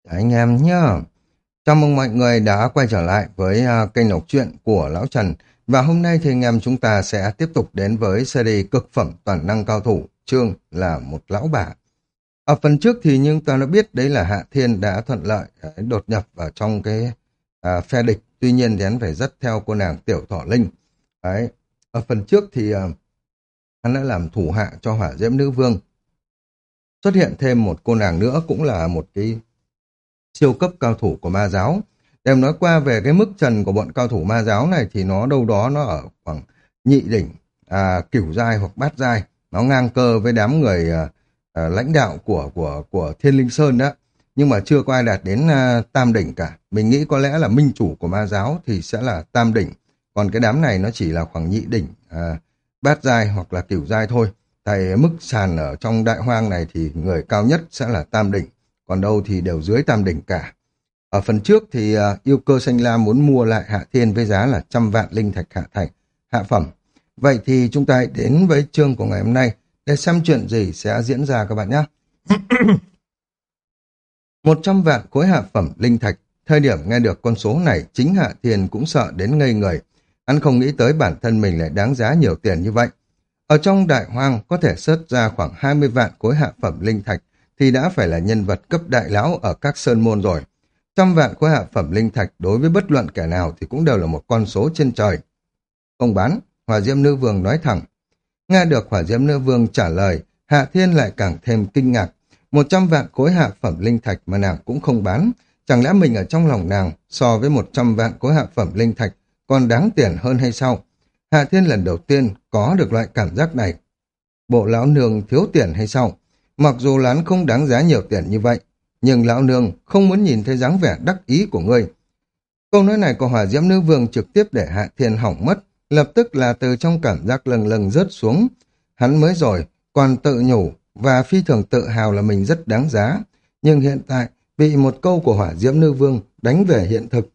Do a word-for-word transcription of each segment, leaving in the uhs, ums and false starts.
Anh em nhá. Chào mừng mọi người đã quay trở lại với uh, kênh đọc truyện của Lão Trần. Và hôm nay thì anh em chúng ta sẽ tiếp tục đến với series cực phẩm toàn năng cao thủ, chương là một lão bà. Ở phần trước thì nhưng ta đã biết đấy là Hạ Thiên đã thuận lợi đấy, đột nhập vào trong cái uh, phe địch. Tuy nhiên thì hắn phải dắt theo cô nàng Tiểu Thỏ Linh. Đấy. Ở phần trước thì uh, hắn đã làm thủ hạ cho Hỏa Diễm Nữ Vương. Xuất hiện thêm một cô nàng nữa cũng là một cái siêu cấp cao thủ của ma giáo. Để nói qua về cái mức trần của bọn cao thủ ma giáo này thì nó đâu đó nó ở khoảng nhị đỉnh, à, cửu giai hoặc bát giai. Nó ngang cơ với đám người à, à, lãnh đạo của của của Thiên Linh Sơn đó. Nhưng mà chưa có ai đạt đến à, tam đỉnh cả. Mình nghĩ có lẽ là minh chủ của ma giáo thì sẽ là tam đỉnh. Còn cái đám này nó chỉ là khoảng nhị đỉnh, à, bát giai hoặc là cửu giai thôi. Tại mức sàn ở trong đại hoang này thì người cao nhất sẽ là tam đỉnh. Còn đâu thì đều dưới tam đỉnh cả. Ở phần trước thì uh, yêu cơ xanh lam muốn mua lại Hạ Thiên với giá là trăm vạn linh thạch hạ thành, hạ phẩm. Vậy thì chúng ta hãy đến với chương của ngày hôm nay để xem chuyện gì sẽ diễn ra các bạn nhé. Một trăm vạn khối hạ phẩm linh thạch. Thời điểm nghe được con số này, chính Hạ Thiên cũng sợ đến ngây người. Hắn không nghĩ tới bản thân mình lại đáng giá nhiều tiền như vậy. Ở trong đại hoang có thể xớt ra khoảng hai mươi vạn khối hạ phẩm linh thạch thì đã phải là nhân vật cấp đại lão ở các sơn môn rồi. Trăm vạn khối hạ phẩm linh thạch đối với bất luận kẻ nào thì cũng đều là một con số trên trời. Không bán, Hỏa Diễm Nữ Vương nói thẳng. Nghe được Hỏa Diễm Nữ Vương trả lời, Hạ Thiên lại càng thêm kinh ngạc. Một trăm vạn khối hạ phẩm linh thạch mà nàng cũng không bán. Chẳng lẽ mình ở trong lòng nàng so với một trăm vạn khối hạ phẩm linh thạch còn đáng tiền hơn hay sao? Hạ Thiên lần đầu tiên có được loại cảm giác này. Bộ lão nương thiếu tiền hay sao? Mặc dù là hắn không đáng giá nhiều tiền như vậy, nhưng lão nương không muốn nhìn thấy dáng vẻ đắc ý của ngươi. Câu nói này của Hỏa Diễm Nữ Vương trực tiếp để Hạ Thiên hỏng mất, lập tức là từ trong cảm giác lâng lâng rớt xuống. Hắn mới rồi còn tự nhủ và phi thường tự hào là mình rất đáng giá, nhưng hiện tại bị một câu của Hỏa Diễm Nữ Vương đánh về hiện thực.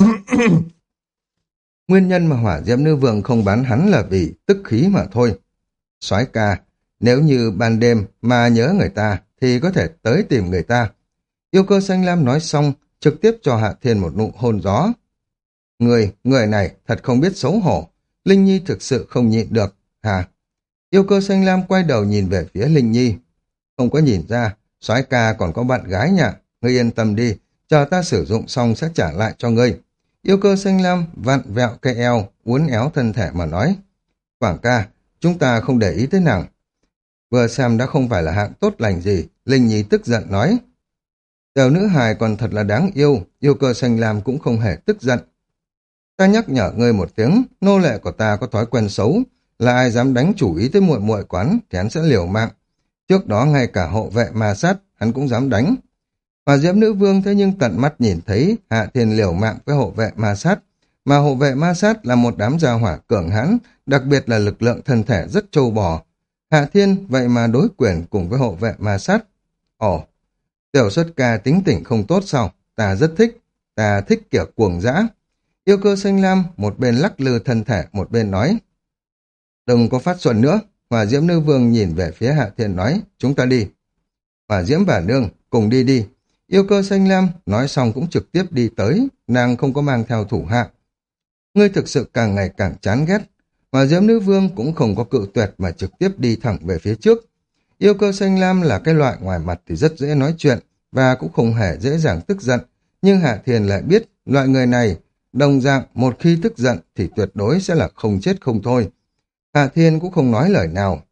Nguyên nhân mà Hỏa Diễm Nữ Vương không bán hắn là vì tức khí mà thôi. Soái ca, nếu như ban đêm mà nhớ người ta thì có thể tới tìm người ta. Yêu cơ xanh lam nói xong, trực tiếp cho Hạ Thiên một nụ hôn gió. Người, người này thật không biết xấu hổ. Linh Nhi thực sự không nhịn được, hả? Yêu cơ xanh lam quay đầu nhìn về phía Linh Nhi. Không có nhìn ra, soái ca còn có bạn gái nhỉ? Ngươi yên tâm đi, chờ ta sử dụng xong sẽ trả lại cho ngươi. Yêu cơ xanh lam vặn vẹo cây eo, uốn éo thân thể mà nói. Quảng ca, chúng ta không để ý tới nàng. Vừa xem đã không phải là hạng tốt lành gì, Linh Nhi tức giận nói. Tiểu nữ hài còn thật là đáng yêu, yêu cơ xanh lam cũng không hề tức giận. Ta nhắc nhở ngươi một tiếng, nô lệ của ta có thói quen xấu, là ai dám đánh chủ ý tới muội muội quán thì hắn sẽ liều mạng. Trước đó ngay cả hộ vệ ma sát, hắn cũng dám đánh. Hỏa Diễm Nữ Vương thế nhưng tận mắt nhìn thấy Hạ Thiên liều mạng với hộ vệ ma sát, mà hộ vệ ma sát là một đám gia hỏa cường hãn, đặc biệt là lực lượng thân thể rất trâu bò. Hạ Thiên vậy mà đối quyền cùng với hộ vệ ma sát. Ồ, tiểu xuất ca tính tình không tốt sao? Ta rất thích, ta thích kiểu cuồng dã. Yêu cơ xanh lam một bên lắc lư thân thể, một bên nói. Đừng có phát xuân nữa. Hỏa Diễm Nữ Vương nhìn về phía Hạ Thiên nói, chúng ta đi. Hỏa Diễm bà nương, cùng đi đi. Yêu cơ xanh lam nói xong cũng trực tiếp đi tới, nàng không có mang theo thủ hạ. Ngươi thực sự càng ngày càng chán ghét. Hỏa Diễm Nữ Vương cũng không có cự tuyệt mà trực tiếp đi thẳng về phía trước. Yêu cơ xanh lam là cái loại ngoài mặt thì rất dễ nói chuyện và cũng không hề dễ dàng tức giận. Nhưng Hạ Thiên lại biết loại người này đồng dạng một khi tức giận thì tuyệt đối sẽ là không chết không thôi. Hạ Thiên cũng không nói lời nào.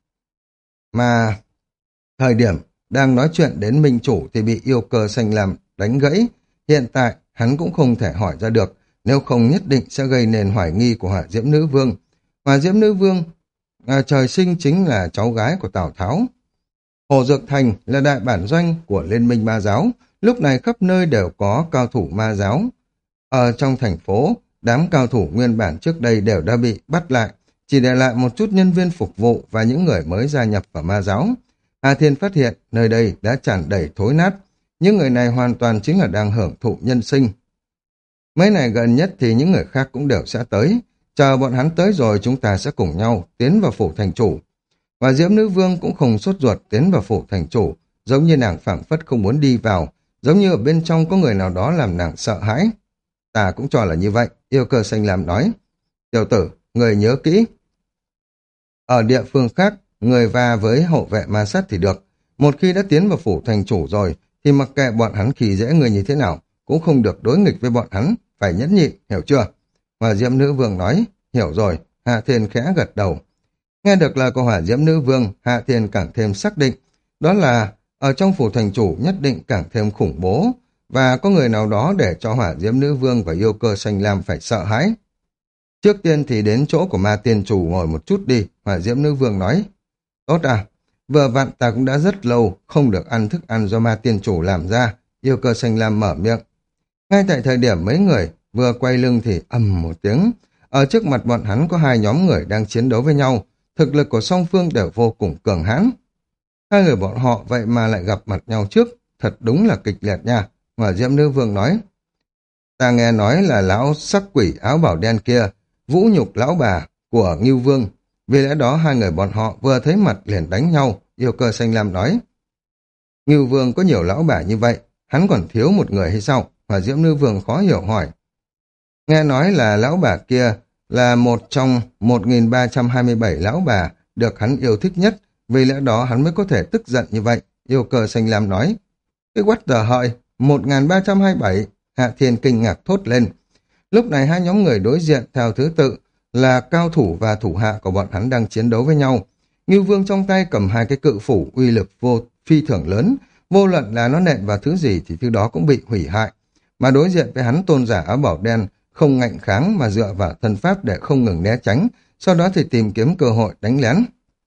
Mà thời điểm đang nói chuyện đến minh chủ thì bị yêu cơ xanh lam đánh gãy. Hiện tại hắn cũng không thể hỏi ra được, nếu không nhất định sẽ gây nên hoài nghi của Hỏa Diễm Nữ Vương. Hỏa Diễm Nữ Vương à, trời sinh chính là cháu gái của Tào Tháo. Hồ Dược Thành là đại bản doanh của Liên minh ma giáo, lúc này khắp nơi đều có cao thủ ma giáo. Ở trong thành phố, đám cao thủ nguyên bản trước đây đều đã bị bắt lại, chỉ để lại một chút nhân viên phục vụ và những người mới gia nhập vào ma giáo. Hà Thiên phát hiện nơi đây đã tràn đầy thối nát, những người này hoàn toàn chính là đang hưởng thụ nhân sinh. Mấy này gần nhất thì những người khác cũng đều sẽ tới, chờ bọn hắn tới rồi chúng ta sẽ cùng nhau tiến vào phủ thành chủ. Và Diễm Nữ Vương cũng không sốt ruột tiến vào phủ thành chủ, giống như nàng phảng phất không muốn đi vào, giống như ở bên trong có người nào đó làm nàng sợ hãi. Ta cũng cho là như vậy, yêu cơ xanh lam nói. Tiểu tử, người nhớ kỹ. Ở địa phương khác, người va với hộ vệ ma sát thì được. Một khi đã tiến vào phủ thành chủ rồi, thì mặc kệ bọn hắn khi dễ người như thế nào, cũng không được đối nghịch với bọn hắn, phải nhẫn nhịn, hiểu chưa? Hỏa diễm nữ vương nói, hiểu rồi, Hạ Thiên khẽ gật đầu. Nghe được lời của hỏa diễm nữ vương, Hạ Thiên càng thêm xác định, đó là ở trong phủ thành chủ nhất định càng thêm khủng bố, và có người nào đó để cho hỏa diễm nữ vương và yêu cơ xanh lam phải sợ hãi. Trước tiên thì đến chỗ của ma tiên chủ ngồi một chút đi, hỏa diễm nữ vương nói. Tốt à, vừa vặn ta cũng đã rất lâu không được ăn thức ăn do ma tiên chủ làm ra, yêu cơ xanh lam mở miệng. Ngay tại thời điểm mấy người vừa quay lưng thì ầm một tiếng, ở trước mặt bọn hắn có hai nhóm người đang chiến đấu với nhau, thực lực của song phương đều vô cùng cường hãn. Hai người bọn họ vậy mà lại gặp mặt nhau trước, thật đúng là kịch liệt nha, hỏa diễm nữ vương nói. Ta nghe nói là lão sắc quỷ áo bảo đen kia vũ nhục lão bà của Ngưu Vương, vì lẽ đó hai người bọn họ vừa thấy mặt liền đánh nhau, yêu cơ xanh lam nói. Ngưu Vương có nhiều lão bà như vậy, hắn còn thiếu một người hay sao? Hỏa diễm nữ vương khó hiểu hỏi. Nghe nói là lão bà kia là một trong một nghìn ba trăm hai mươi bảy lão bà được hắn yêu thích nhất, vì lẽ đó hắn mới có thể tức giận như vậy, yêu cơ xanh lam nói. Cái what the hợi, một nghìn ba trăm hai mươi bảy, Hạ Thiên kinh ngạc thốt lên. Lúc này hai nhóm người đối diện theo thứ tự là cao thủ và thủ hạ của bọn hắn đang chiến đấu với nhau. Ngưu Vương trong tay cầm hai cái cự phủ uy lực vô phi thường lớn, vô luận là nó nện vào thứ gì thì thứ đó cũng bị hủy hại. Mà đối diện với hắn tôn giả áo bảo đen không ngạnh kháng mà dựa vào thân pháp để không ngừng né tránh, sau đó thì tìm kiếm cơ hội đánh lén.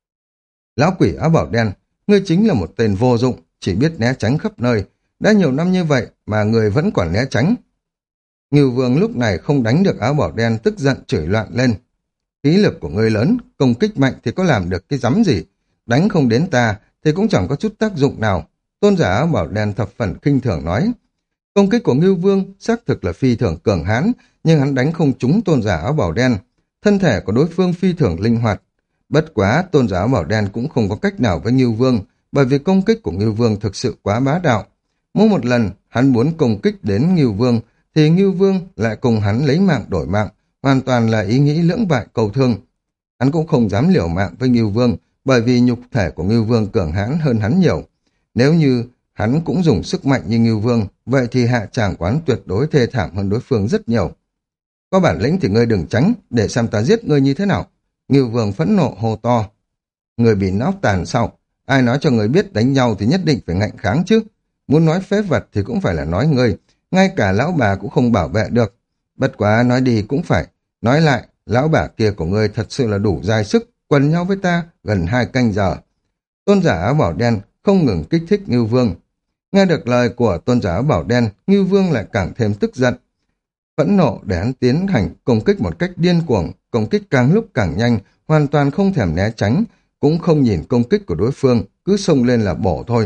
Lão quỷ áo bảo đen, ngươi chính là một tên vô dụng, chỉ biết né tránh khắp nơi. Đã nhiều năm như vậy mà người vẫn còn né tránh. Ngưu Vương lúc này không đánh được áo bảo đen, tức giận chửi loạn lên. Khí lực của ngươi lớn, công kích mạnh thì có làm được cái rắm gì. Đánh không đến ta thì cũng chẳng có chút tác dụng nào. Tôn giả áo bảo đen thập phần khinh thường nói. Công kích của Ngưu Vương xác thực là phi thường cường hãn, nhưng hắn đánh không trúng tôn giả áo bảo đen. Thân thể của đối phương phi thường linh hoạt. Bất quá tôn giả áo bảo đen cũng không có cách nào với Ngưu Vương, bởi vì công kích của Ngưu Vương thực sự quá bá đạo. Mỗi một lần hắn muốn công kích đến Ngưu Vương thì Ngưu Vương lại cùng hắn lấy mạng đổi mạng, hoàn toàn là ý nghĩ lưỡng bại cầu thương. Hắn cũng không dám liều mạng với Ngưu Vương, bởi vì nhục thể của Ngưu Vương cường hãn hơn hắn nhiều. Nếu như hắn cũng dùng sức mạnh như Ngưu Vương, vậy thì hạ tràng quán tuyệt đối thê thảm hơn đối phương rất nhiều. Có bản lĩnh thì ngươi đừng tránh, để xem ta giết ngươi như thế nào. Ngưu Vương phẫn nộ hô to. Người bị náo tàn sao? Ai nói cho người biết đánh nhau thì nhất định phải ngạnh kháng chứ? Muốn nói phế vật thì cũng phải là nói ngươi, ngay cả lão bà cũng không bảo vệ được. Bất quá nói đi cũng phải, nói lại, lão bà kia của ngươi thật sự là đủ dai sức, quần nhau với ta gần hai canh giờ. Tôn giả áo bảo đen không ngừng kích thích Ngưu Vương. Nghe được lời của tôn giả áo bảo đen, Ngưu Vương lại càng thêm tức giận. Phẫn nộ để hắn tiến hành công kích một cách điên cuồng, công kích càng lúc càng nhanh, hoàn toàn không thèm né tránh, cũng không nhìn công kích của đối phương, cứ xông lên là bổ thôi.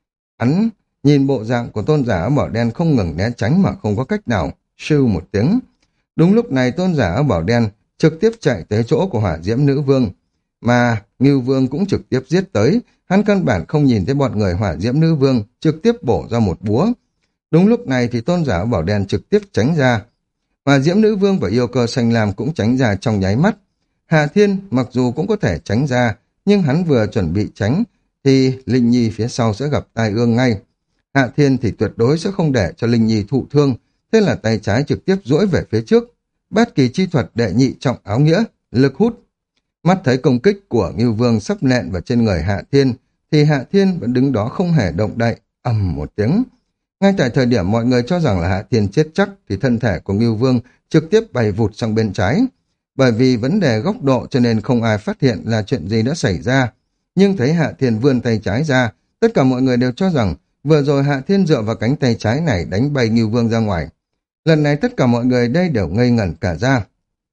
Hắn nhìn bộ dạng của tôn giả áo bảo đen không ngừng né tránh mà không có cách nào, sưu một tiếng. Đúng lúc này tôn giả áo bảo đen trực tiếp chạy tới chỗ của hỏa diễm nữ vương, mà Ngưu Vương cũng trực tiếp giết tới, hắn căn bản không nhìn thấy bọn người hỏa diễm nữ vương, trực tiếp bổ ra một búa. Đúng lúc này thì tôn giả áo bảo đen trực tiếp tránh ra. Hỏa diễm nữ vương và yêu cơ xanh lam cũng tránh ra trong nháy mắt. Hạ Thiên mặc dù cũng có thể tránh ra, nhưng hắn vừa chuẩn bị tránh thì Linh Nhi phía sau sẽ gặp tai ương ngay. Hạ Thiên thì tuyệt đối sẽ không để cho Linh Nhi thụ thương, thế là tay trái trực tiếp duỗi về phía trước. Bát kỳ chi thuật đệ nhị trọng áo nghĩa, lực hút. Mắt thấy công kích của Ngưu Vương sắp nện vào trên người Hạ Thiên, thì Hạ Thiên vẫn đứng đó không hề động đậy, ầm một tiếng. Ngay tại thời điểm mọi người cho rằng là Hạ Thiên chết chắc, thì thân thể của Ngưu Vương trực tiếp bay vụt sang bên trái. Bởi vì vấn đề góc độ cho nên không ai phát hiện là chuyện gì đã xảy ra. Nhưng thấy Hạ Thiên vươn tay trái ra, tất cả mọi người đều cho rằng vừa rồi Hạ Thiên dựa vào cánh tay trái này đánh bay Ngưu Vương ra ngoài. Lần này tất cả mọi người đây đều ngây ngẩn cả ra.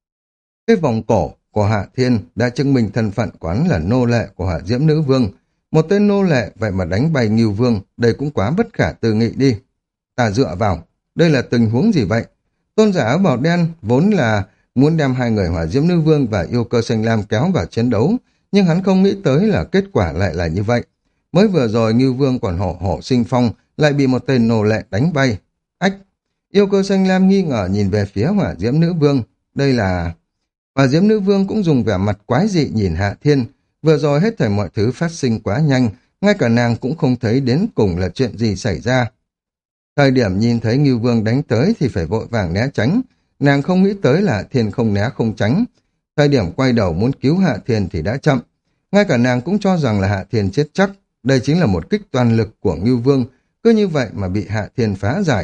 Cái vòng cổ của Hạ Thiên đã chứng minh thân phận quán là nô lệ của Hỏa Diễm Nữ Vương. Một tên nô lệ vậy mà đánh bay Ngưu Vương, đây cũng quá bất khả tư nghị đi. Ta dựa vào, đây là tình huống gì vậy? Tôn giả áo bào đen vốn là muốn đem hai người Hỏa Diễm Nữ Vương và yêu cơ xanh lam kéo vào chiến đấu, nhưng hắn không nghĩ tới là kết quả lại là như vậy. Mới vừa rồi Ngưu Vương còn hổ hổ sinh phong, lại bị một tên nô lệ đánh bay. Ách! Yêu cơ xanh lam nghi ngờ nhìn về phía hỏa diễm nữ vương. Đây là... Hỏa diễm nữ vương cũng dùng vẻ mặt quái dị nhìn Hạ Thiên. Vừa rồi hết thảy mọi thứ phát sinh quá nhanh, ngay cả nàng cũng không thấy đến cùng là chuyện gì xảy ra. Thời điểm nhìn thấy Ngưu Vương đánh tới thì phải vội vàng né tránh. Nàng không nghĩ tới là Hạ Thiên không né không tránh. Thời điểm quay đầu muốn cứu Hạ Thiên thì đã chậm. Ngay cả nàng cũng cho rằng là Hạ Thiên chết chắc. Đây chính là một kích toàn lực của Ngưu Vương. Cứ như vậy mà bị Hạ Thiên phá giải.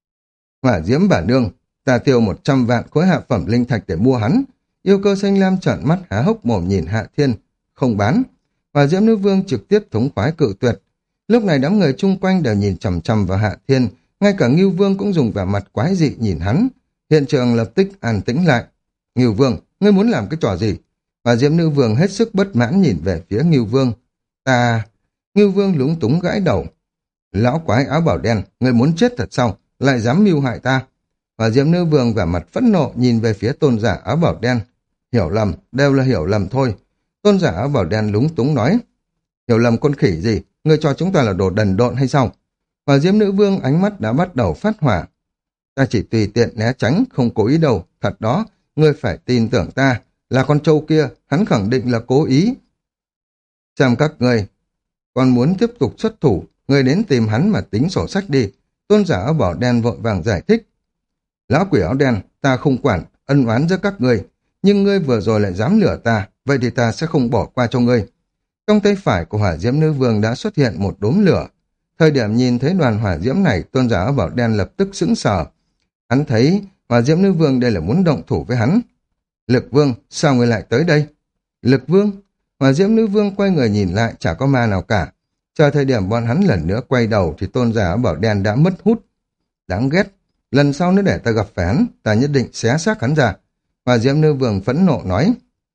Hỏa diễm bản nương, ta tiêu một trăm vạn khối hạ phẩm linh thạch để mua hắn. Yêu cơ xanh lam trợn mắt há hốc mồm nhìn Hạ Thiên. Không bán. Hỏa diễm nữ vương trực tiếp thống khoái cự tuyệt. Lúc này đám người chung quanh đều nhìn chằm chằm vào Hạ Thiên. Ngay cả Ngưu Vương cũng dùng vẻ mặt quái dị nhìn hắn. Hiện trường lập tức an tĩnh lại. Ngưu Vương, ngươi muốn làm cái trò gì? Hỏa diễm nữ vương hết sức bất mãn nhìn về phía Ngưu Vương. Ta... Ngưu Vương lúng túng gãi đầu. Lão quái áo bảo đen, ngươi muốn chết thật sao? Lại dám mưu hại ta? Hỏa diễm nữ vương vẻ mặt phẫn nộ nhìn về phía tôn giả áo bảo đen. Hiểu lầm, đều là hiểu lầm thôi. Tôn giả áo bảo đen lúng túng nói. Hiểu lầm con khỉ gì? Ngươi cho chúng ta là đồ đần độn hay sao? Hỏa diễm nữ vương ánh mắt đã bắt đầu phát hỏa. Ta chỉ tùy tiện né tránh, không cố ý đâu. Thật đó, ngươi phải tin tưởng ta. Là con trâu kia, hắn khẳng định là cố ý. Xem các ngươi còn muốn tiếp tục xuất thủ, ngươi đến tìm hắn mà tính sổ sách đi. Tôn giả áo bảo đen vội vàng giải thích. Lão quỷ áo đen, ta không quản ân oán giữa các ngươi, nhưng ngươi vừa rồi lại dám lừa ta, vậy thì ta sẽ không bỏ qua cho ngươi. Trong tay phải của hỏa diễm nữ vương đã xuất hiện một đốm lửa. Thời điểm nhìn thấy đoàn hỏa diễm này, tôn giả áo bảo đen lập tức sững sờ. Hắn thấy hỏa diễm nữ vương đây là muốn động thủ với hắn. Lực vương, sao ngươi lại tới đây? Lực vương? Hỏa diễm nữ vương quay người nhìn lại, chả có ma nào cả. Chờ thời điểm bọn hắn lần nữa quay đầu thì tôn giả áo bảo đen đã mất hút. Đáng ghét, lần sau nếu để ta gặp phải hắn, ta nhất định xé xác hắn ra. Hỏa diễm nữ vương phẫn nộ nói.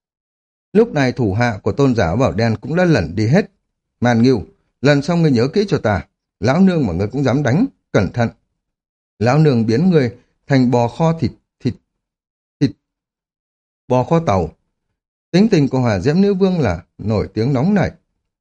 Lúc này thủ hạ của tôn giả áo bảo đen cũng đã lẩn đi hết. Man Ngưu, lần sau ngươi nhớ kỹ cho ta. Lão nương mà ngươi cũng dám đánh, cẩn thận. Lão nương biến ngươi thành bò kho thịt, thịt, thịt, bò kho tàu. Tính tình của hỏa diễm nữ vương là nổi tiếng nóng nảy.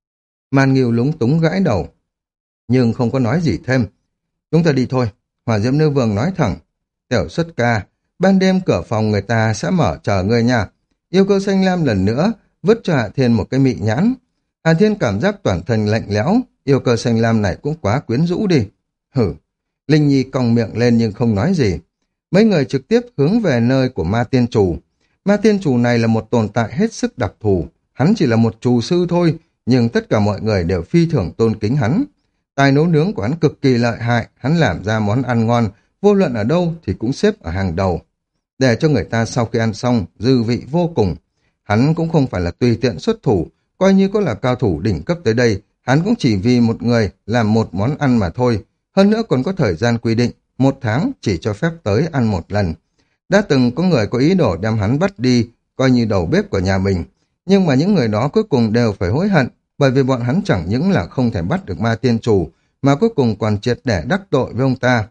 Man Ngưu lúng túng gãi đầu, nhưng không có nói gì thêm. Chúng ta đi thôi, hỏa diễm nữ vương nói thẳng. Tiểu xuất ca, ban đêm cửa phòng người ta sẽ mở chờ ngươi nha. Yêu cơ xanh lam lần nữa vứt cho Hạ Thiên một cái mị nhãn. Hạ Thiên cảm giác toàn thân lạnh lẽo, yêu cơ xanh lam này cũng quá quyến rũ đi. Hử, Linh Nhi cong miệng lên nhưng không nói gì. Mấy người trực tiếp hướng về nơi của ma tiên chủ. Ma tiên chủ này là một tồn tại hết sức đặc thù. Hắn chỉ là một trù sư thôi, nhưng tất cả mọi người đều phi thường tôn kính hắn. Tài nấu nướng của hắn cực kỳ lợi hại, hắn làm ra món ăn ngon, vô luận ở đâu thì cũng xếp ở hàng đầu. Để cho người ta sau khi ăn xong, dư vị vô cùng. Hắn cũng không phải là tùy tiện xuất thủ, coi như có là cao thủ đỉnh cấp tới đây, hắn cũng chỉ vì một người làm một món ăn mà thôi. Hơn nữa còn có thời gian quy định, một tháng chỉ cho phép tới ăn một lần. Đã từng có người có ý đồ đem hắn bắt đi, coi như đầu bếp của nhà mình. Nhưng mà những người đó cuối cùng đều phải hối hận, bởi vì bọn hắn chẳng những là không thể bắt được ma tiên chủ, mà cuối cùng còn triệt để đắc tội với ông ta.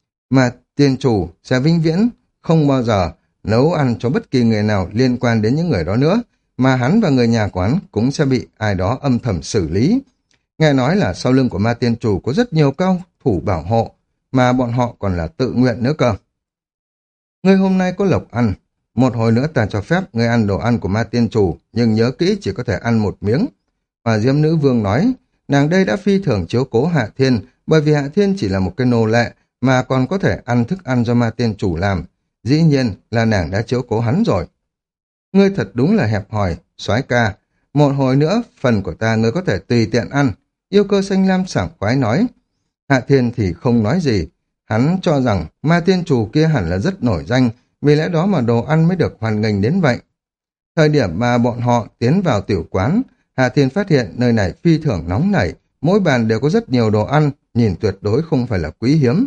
Mà tiên chủ sẽ vĩnh viễn không bao giờ nấu ăn cho bất kỳ người nào liên quan đến những người đó nữa, mà hắn và người nhà của hắn cũng sẽ bị ai đó âm thầm xử lý. Nghe nói là sau lưng của ma tiên chủ có rất nhiều cao thủ bảo hộ, mà bọn họ còn là tự nguyện nữa cơ. Ngươi hôm nay có lộc ăn, một hồi nữa ta cho phép ngươi ăn đồ ăn của ma tiên chủ, nhưng nhớ kỹ chỉ có thể ăn một miếng. Hỏa diễm nữ vương nói, nàng đây đã phi thường chiếu cố Hạ Thiên, bởi vì Hạ Thiên chỉ là một cái nô lệ, mà còn có thể ăn thức ăn do ma tiên chủ làm. Dĩ nhiên là nàng đã chiếu cố hắn rồi. Ngươi thật đúng là hẹp hòi, soái ca. Một hồi nữa, phần của ta ngươi có thể tùy tiện ăn. Yêu cơ xanh lam sảng khoái nói. Hạ Thiên thì không nói gì. Hắn cho rằng ma tiên chủ kia hẳn là rất nổi danh, vì lẽ đó mà đồ ăn mới được hoan nghênh đến vậy. Thời điểm mà bọn họ tiến vào tiểu quán, Hạ Thiên phát hiện nơi này phi thường nóng nảy, mỗi bàn đều có rất nhiều đồ ăn, nhìn tuyệt đối không phải là quý hiếm.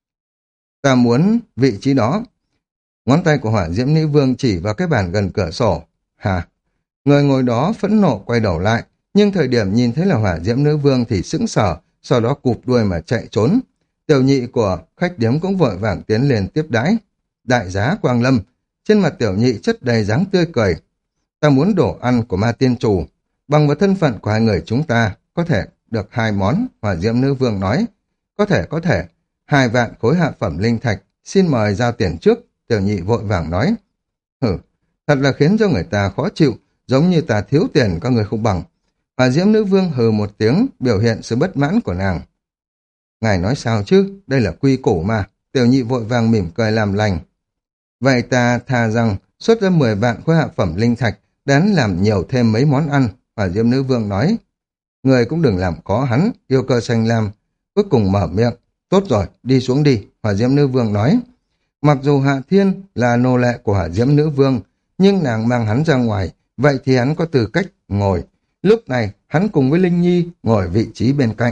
Ta muốn vị trí đó. Ngón tay của hỏa diễm nữ vương chỉ vào cái bàn gần cửa sổ. Hả? Người ngồi đó phẫn nộ quay đầu lại, nhưng thời điểm nhìn thấy là hỏa diễm nữ vương thì sững sờ, sau đó cụp đuôi mà chạy trốn. Tiểu nhị của khách điếm cũng vội vàng tiến lên tiếp đãi. Đại giá Quang Lâm, trên mặt tiểu nhị chất đầy dáng tươi cười. Ta muốn đồ ăn của ma tiên chủ, bằng vào thân phận của hai người chúng ta có thể được hai món, hỏa diễm nữ vương nói. Có thể, có thể. Hai vạn khối hạ phẩm linh thạch, xin mời giao tiền trước. Tiểu nhị vội vàng nói. Hử, thật là khiến cho người ta khó chịu, giống như ta thiếu tiền các người không bằng. Hỏa diễm nữ vương hừ một tiếng, biểu hiện sự bất mãn của nàng. Ngài nói sao chứ, đây là quy củ mà. Tiểu nhị vội vàng mỉm cười làm lành. Vậy ta thà rằng xuất ra mười vạn khối hạ phẩm linh thạch, đáng làm nhiều thêm mấy món ăn. Hỏa diễm nữ vương nói. Người cũng đừng làm khó hắn, yêu cơ xanh lam. Cuối cùng mở miệng. Tốt rồi, đi xuống đi, Hỏa diễm nữ vương nói. Mặc dù Hạ Thiên là nô lệ của Hỏa diễm nữ vương, nhưng nàng mang hắn ra ngoài, vậy thì hắn có tư cách ngồi. Lúc này, hắn cùng với Linh Nhi ngồi vị trí bên cạnh.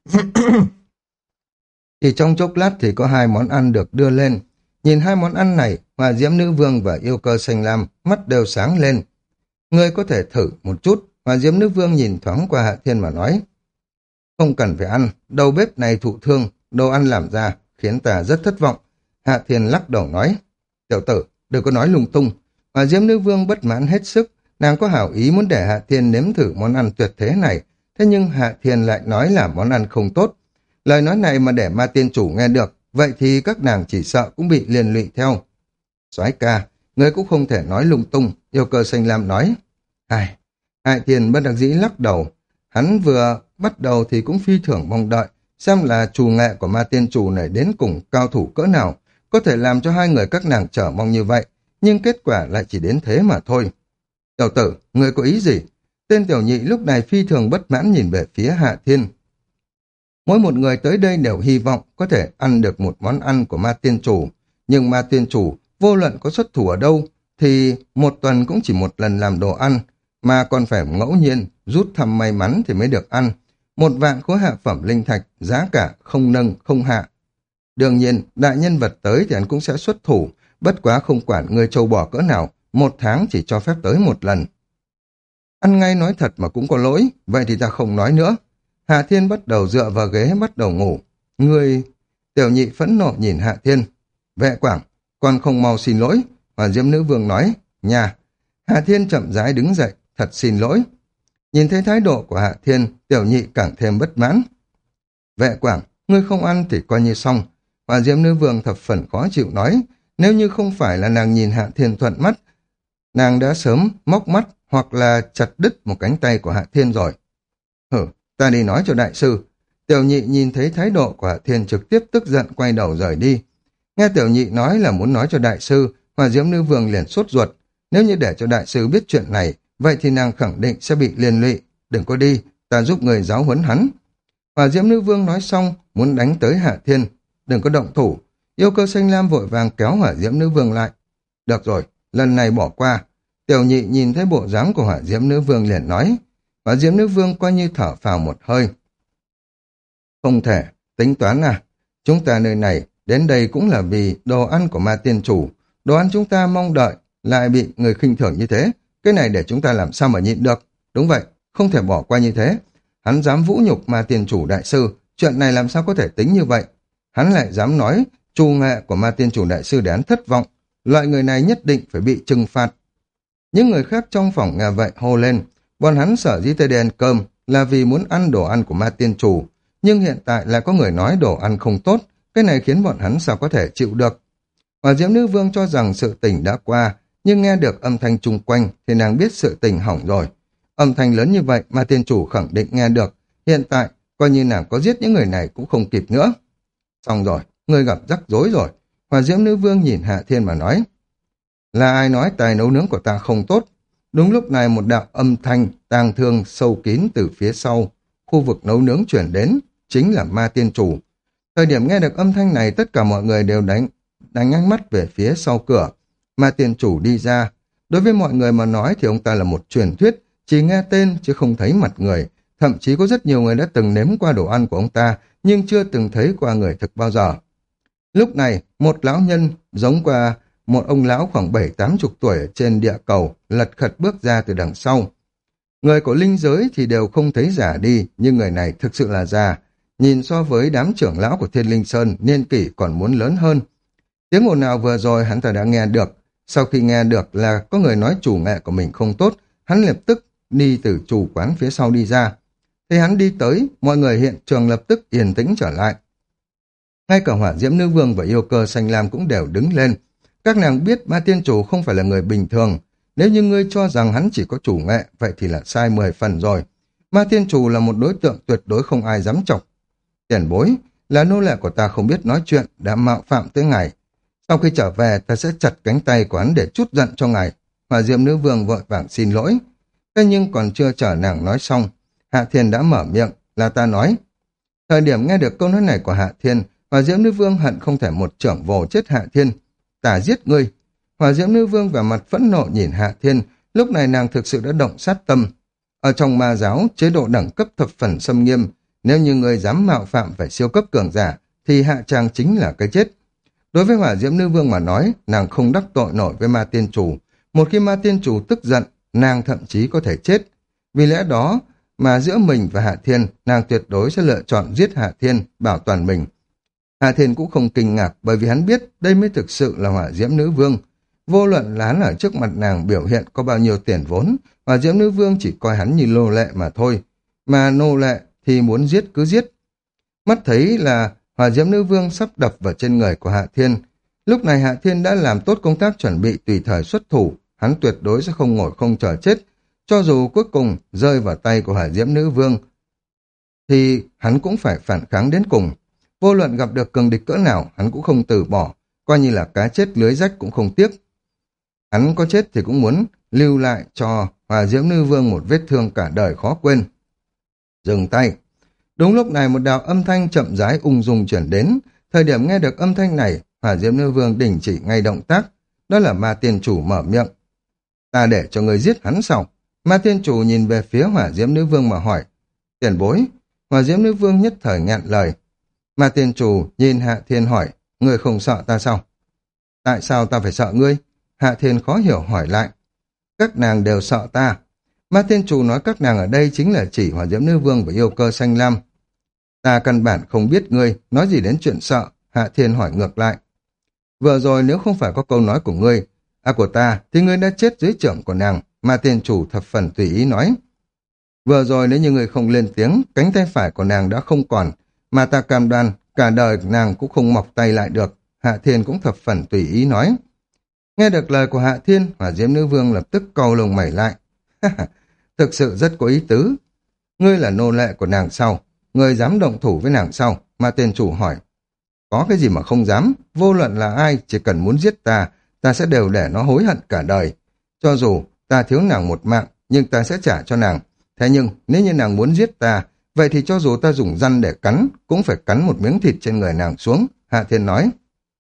Thì trong chốc lát thì có hai món ăn được đưa lên. Nhìn hai món ăn này, Hỏa diễm nữ vương và yêu cơ xanh lam mắt đều sáng lên. Ngươi có thể thử một chút. Hỏa diễm nữ vương nhìn thoáng qua Hạ Thiên mà nói. Không cần phải ăn, đầu bếp này thụ thương, đồ ăn làm ra khiến ta rất thất vọng. Hạ Thiên lắc đầu nói. Tiểu tử, đừng có nói lung tung. Hỏa diễm nữ vương bất mãn hết sức. Nàng có hảo ý muốn để Hạ Thiên nếm thử món ăn tuyệt thế này. Thế nhưng Hạ Thiên lại nói là món ăn không tốt. Lời nói này mà để ma tiên chủ nghe được, vậy thì các nàng chỉ sợ cũng bị liên lụy theo. Soái ca, ngươi cũng không thể nói lung tung, yêu cơ xanh lam nói. Ai, Hạ Thiên bất đắc dĩ lắc đầu. Hắn vừa bắt đầu thì cũng phi thường mong đợi, xem là chủ nghệ của ma tiên chủ này đến cùng cao thủ cỡ nào, có thể làm cho hai người các nàng chờ mong như vậy, nhưng kết quả lại chỉ đến thế mà thôi. Tiểu tử, ngươi có ý gì? Tên tiểu nhị lúc này phi thường bất mãn nhìn về phía Hạ Thiên. Mỗi một người tới đây đều hy vọng có thể ăn được một món ăn của ma tiên chủ, nhưng ma tiên chủ vô luận có xuất thủ ở đâu thì một tuần cũng chỉ một lần làm đồ ăn, mà còn phải ngẫu nhiên rút thăm may mắn thì mới được ăn. Một vạn khối hạ phẩm linh thạch, giá cả không nâng không hạ. Đương nhiên, đại nhân vật tới thì hắn cũng sẽ xuất thủ, bất quá không quản người trâu bò cỡ nào, một tháng chỉ cho phép tới một lần. Ăn ngay nói thật mà cũng có lỗi, vậy thì ta không nói nữa. Hạ Thiên bắt đầu dựa vào ghế bắt đầu ngủ. Người... Tiểu nhị phẫn nộ nhìn Hạ Thiên. Vệ Quảng, con không mau xin lỗi. Hỏa diễm nữ vương nói. Nhà. Hạ Thiên chậm rãi đứng dậy. Thật xin lỗi. Nhìn thấy thái độ của Hạ Thiên, tiểu nhị càng thêm bất mãn. Vệ Quảng, ngươi không ăn thì coi như xong. Hỏa diễm nữ vương thập phần khó chịu nói. Nếu như không phải là nàng nhìn Hạ Thiên thuận mắt, nàng đã sớm móc mắt hoặc là chặt đứt một cánh tay của Hạ Thiên rồi. Hử, ta đi nói cho đại sư. Tiểu nhị nhìn thấy thái độ của Hạ Thiên trực tiếp tức giận quay đầu rời đi. Nghe tiểu nhị nói là muốn nói cho đại sư, Hỏa diễm nữ vương liền sốt ruột. Nếu như để cho đại sư biết chuyện này, vậy thì nàng khẳng định sẽ bị liên lụy. Đừng có đi, ta giúp người giáo huấn hắn. Hỏa diễm nữ vương nói xong, muốn đánh tới Hạ Thiên. Đừng có động thủ. Yêu cơ xanh lam vội vàng kéo hỏa diễm nữ vương lại. Được rồi, lần này bỏ qua. Tiểu nhị nhìn thấy bộ dáng của hỏa diễm nữ vương liền nói. Hỏa diễm nữ vương coi như thở phào một hơi. Không thể, tính toán à. Chúng ta nơi này, đến đây cũng là vì đồ ăn của ma tiên chủ. Đồ ăn chúng ta mong đợi, lại bị người khinh thường như thế. Cái này để chúng ta làm sao mà nhịn được. Đúng vậy, không thể bỏ qua như thế. Hắn dám vũ nhục ma tiên chủ đại sư, chuyện này làm sao có thể tính như vậy. Hắn lại dám nói trù nghệ của ma tiên chủ đại sư để hắn thất vọng. Loại người này nhất định phải bị trừng phạt. Những người khác trong phòng nghe vậy hô lên. Bọn hắn sở dĩ tới đây ăn cơm là vì muốn ăn đồ ăn của ma tiên chủ. Nhưng hiện tại lại có người nói đồ ăn không tốt. Cái này khiến bọn hắn sao có thể chịu được. Hỏa diễm nữ vương cho rằng sự tình đã qua, nhưng nghe được âm thanh chung quanh thì nàng biết sự tình hỏng rồi. Âm thanh lớn như vậy ma tiên chủ khẳng định nghe được. Hiện tại coi như nàng có giết những người này cũng không kịp nữa. Xong rồi, ngươi gặp rắc rối rồi. Hỏa diễm nữ vương nhìn Hạ Thiên mà nói. Là ai nói tài nấu nướng của ta không tốt? Đúng lúc này một đạo âm thanh tang thương sâu kín từ phía sau khu vực nấu nướng chuyển đến, chính là ma tiên chủ. Thời điểm nghe được âm thanh này, tất cả mọi người đều đánh đánh ánh mắt về phía sau cửa. Ma tiên chủ đi ra. Đối với mọi người mà nói thì ông ta là một truyền thuyết, chỉ nghe tên chứ không thấy mặt người. Thậm chí có rất nhiều người đã từng nếm qua đồ ăn của ông ta, nhưng chưa từng thấy qua người thực bao giờ. Lúc này, một lão nhân giống qua một ông lão khoảng bảy tám chục tuổi ở trên địa cầu, lật khật bước ra từ đằng sau. Người của linh giới thì đều không thấy già đi, nhưng người này thực sự là già. Nhìn so với đám trưởng lão của Thiên Linh Sơn, niên kỷ còn muốn lớn hơn. Tiếng ồn nào vừa rồi hắn ta đã nghe được. Sau khi nghe được là có người nói chủ nghệ của mình không tốt, hắn lập tức đi từ chủ quán phía sau đi ra. Thì hắn đi tới, mọi người hiện trường lập tức yên tĩnh trở lại. Ngay cả Hỏa Diễm Nữ Vương và Yêu Cơ Xanh Lam cũng đều đứng lên. Các nàng biết Ma Tiên Chủ không phải là người bình thường. Nếu như ngươi cho rằng hắn chỉ có chủ nghệ, vậy thì là sai mười phần rồi. Ma Tiên Chủ là một đối tượng tuyệt đối không ai dám chọc. Tiền bối, là nô lệ của ta không biết nói chuyện, đã mạo phạm tới ngài. Sau khi trở về, ta sẽ chặt cánh tay của hắn để trút giận cho ngài. Hỏa Diễm Nữ Vương vội vàng xin lỗi. Thế nhưng còn chưa chờ nàng nói xong, Hạ Thiên đã mở miệng, là ta nói. Thời điểm nghe được câu nói này của Hạ Thiên, Hỏa Diễm Nữ Vương hận không thể một chưởng vồ chết Hạ Thiên. Ta giết ngươi. Hỏa Diễm Nữ Vương vẻ mặt phẫn nộ nhìn Hạ Thiên, lúc này nàng thực sự đã động sát tâm. Ở trong ma giáo, chế độ đẳng cấp thập phần xâm nghiêm, nếu như người dám mạo phạm phải siêu cấp cường giả, thì hạ tràng chính là cái chết. Đối với Hỏa Diễm Nữ Vương mà nói, nàng không đắc tội nổi với Ma Tiên Chủ. Một khi Ma Tiên Chủ tức giận, nàng thậm chí có thể chết. Vì lẽ đó mà giữa mình và Hạ Thiên, nàng tuyệt đối sẽ lựa chọn giết Hạ Thiên, bảo toàn mình. Hạ Thiên cũng không kinh ngạc, bởi vì hắn biết đây mới thực sự là Hỏa Diễm Nữ Vương. Vô luận là hắn ở trước mặt nàng biểu hiện có bao nhiêu tiền vốn, Hỏa Diễm Nữ Vương chỉ coi hắn như nô lệ mà thôi. Mà nô lệ thì muốn giết cứ giết. Mắt thấy là Hỏa Diễm Nữ Vương sắp đập vào trên người của Hạ Thiên. Lúc này Hạ Thiên đã làm tốt công tác chuẩn bị tùy thời xuất thủ, hắn tuyệt đối sẽ không ngồi không chờ chết. Cho dù cuối cùng rơi vào tay của Hỏa Diễm Nữ Vương, thì hắn cũng phải phản kháng đến cùng. Vô luận gặp được cường địch cỡ nào, hắn cũng không từ bỏ, coi như là cá chết lưới rách cũng không tiếc. Hắn có chết thì cũng muốn lưu lại cho Hỏa Diễm Nữ Vương một vết thương cả đời khó quên. Dừng tay. Đúng lúc này một đạo âm thanh chậm rãi ung dung chuyển đến. Thời điểm nghe được âm thanh này, Hỏa Diễm Nữ Vương đình chỉ ngay động tác. Đó là Ma Tiên Chủ mở miệng. Ta để cho người giết hắn sao? Ma Tiên Chủ nhìn về phía Hỏa Diễm Nữ Vương mà hỏi. Tiền bối. Hỏa Diễm Nữ Vương nhất thời ngạn lời. Ma Tiên Chủ nhìn Hạ Thiên hỏi. Ngươi không sợ ta sao? Tại sao ta phải sợ ngươi? Hạ Thiên khó hiểu hỏi lại. Các nàng đều sợ ta. Ma Tiên Chủ nói các nàng ở đây chính là chỉ Hỏa Diễm Nữ Vương và Yêu Cơ Xanh Lam. Ta căn bản không biết ngươi, nói gì đến chuyện sợ, Hạ Thiên hỏi ngược lại. Vừa rồi nếu không phải có câu nói của ngươi, à của ta, thì ngươi đã chết dưới trưởng của nàng, Ma Tiên Chủ thập phần tùy ý nói. Vừa rồi nếu như ngươi không lên tiếng, cánh tay phải của nàng đã không còn, mà ta cam đoan, cả đời nàng cũng không mọc tay lại được, Hạ Thiên cũng thập phần tùy ý nói. Nghe được lời của Hạ Thiên, Hỏa Diễm Nữ Vương lập tức cau lông mày lại. Thực sự rất có ý tứ. Ngươi là nô lệ của nàng sao? Ngươi dám động thủ với nàng sao? Ma Tiên Chủ hỏi. Có cái gì mà không dám? Vô luận là ai, chỉ cần muốn giết ta, ta sẽ đều để nó hối hận cả đời. Cho dù ta thiếu nàng một mạng, nhưng ta sẽ trả cho nàng. Thế nhưng, nếu như nàng muốn giết ta, vậy thì cho dù ta dùng răn để cắn, cũng phải cắn một miếng thịt trên người nàng xuống, Hạ Thiên nói.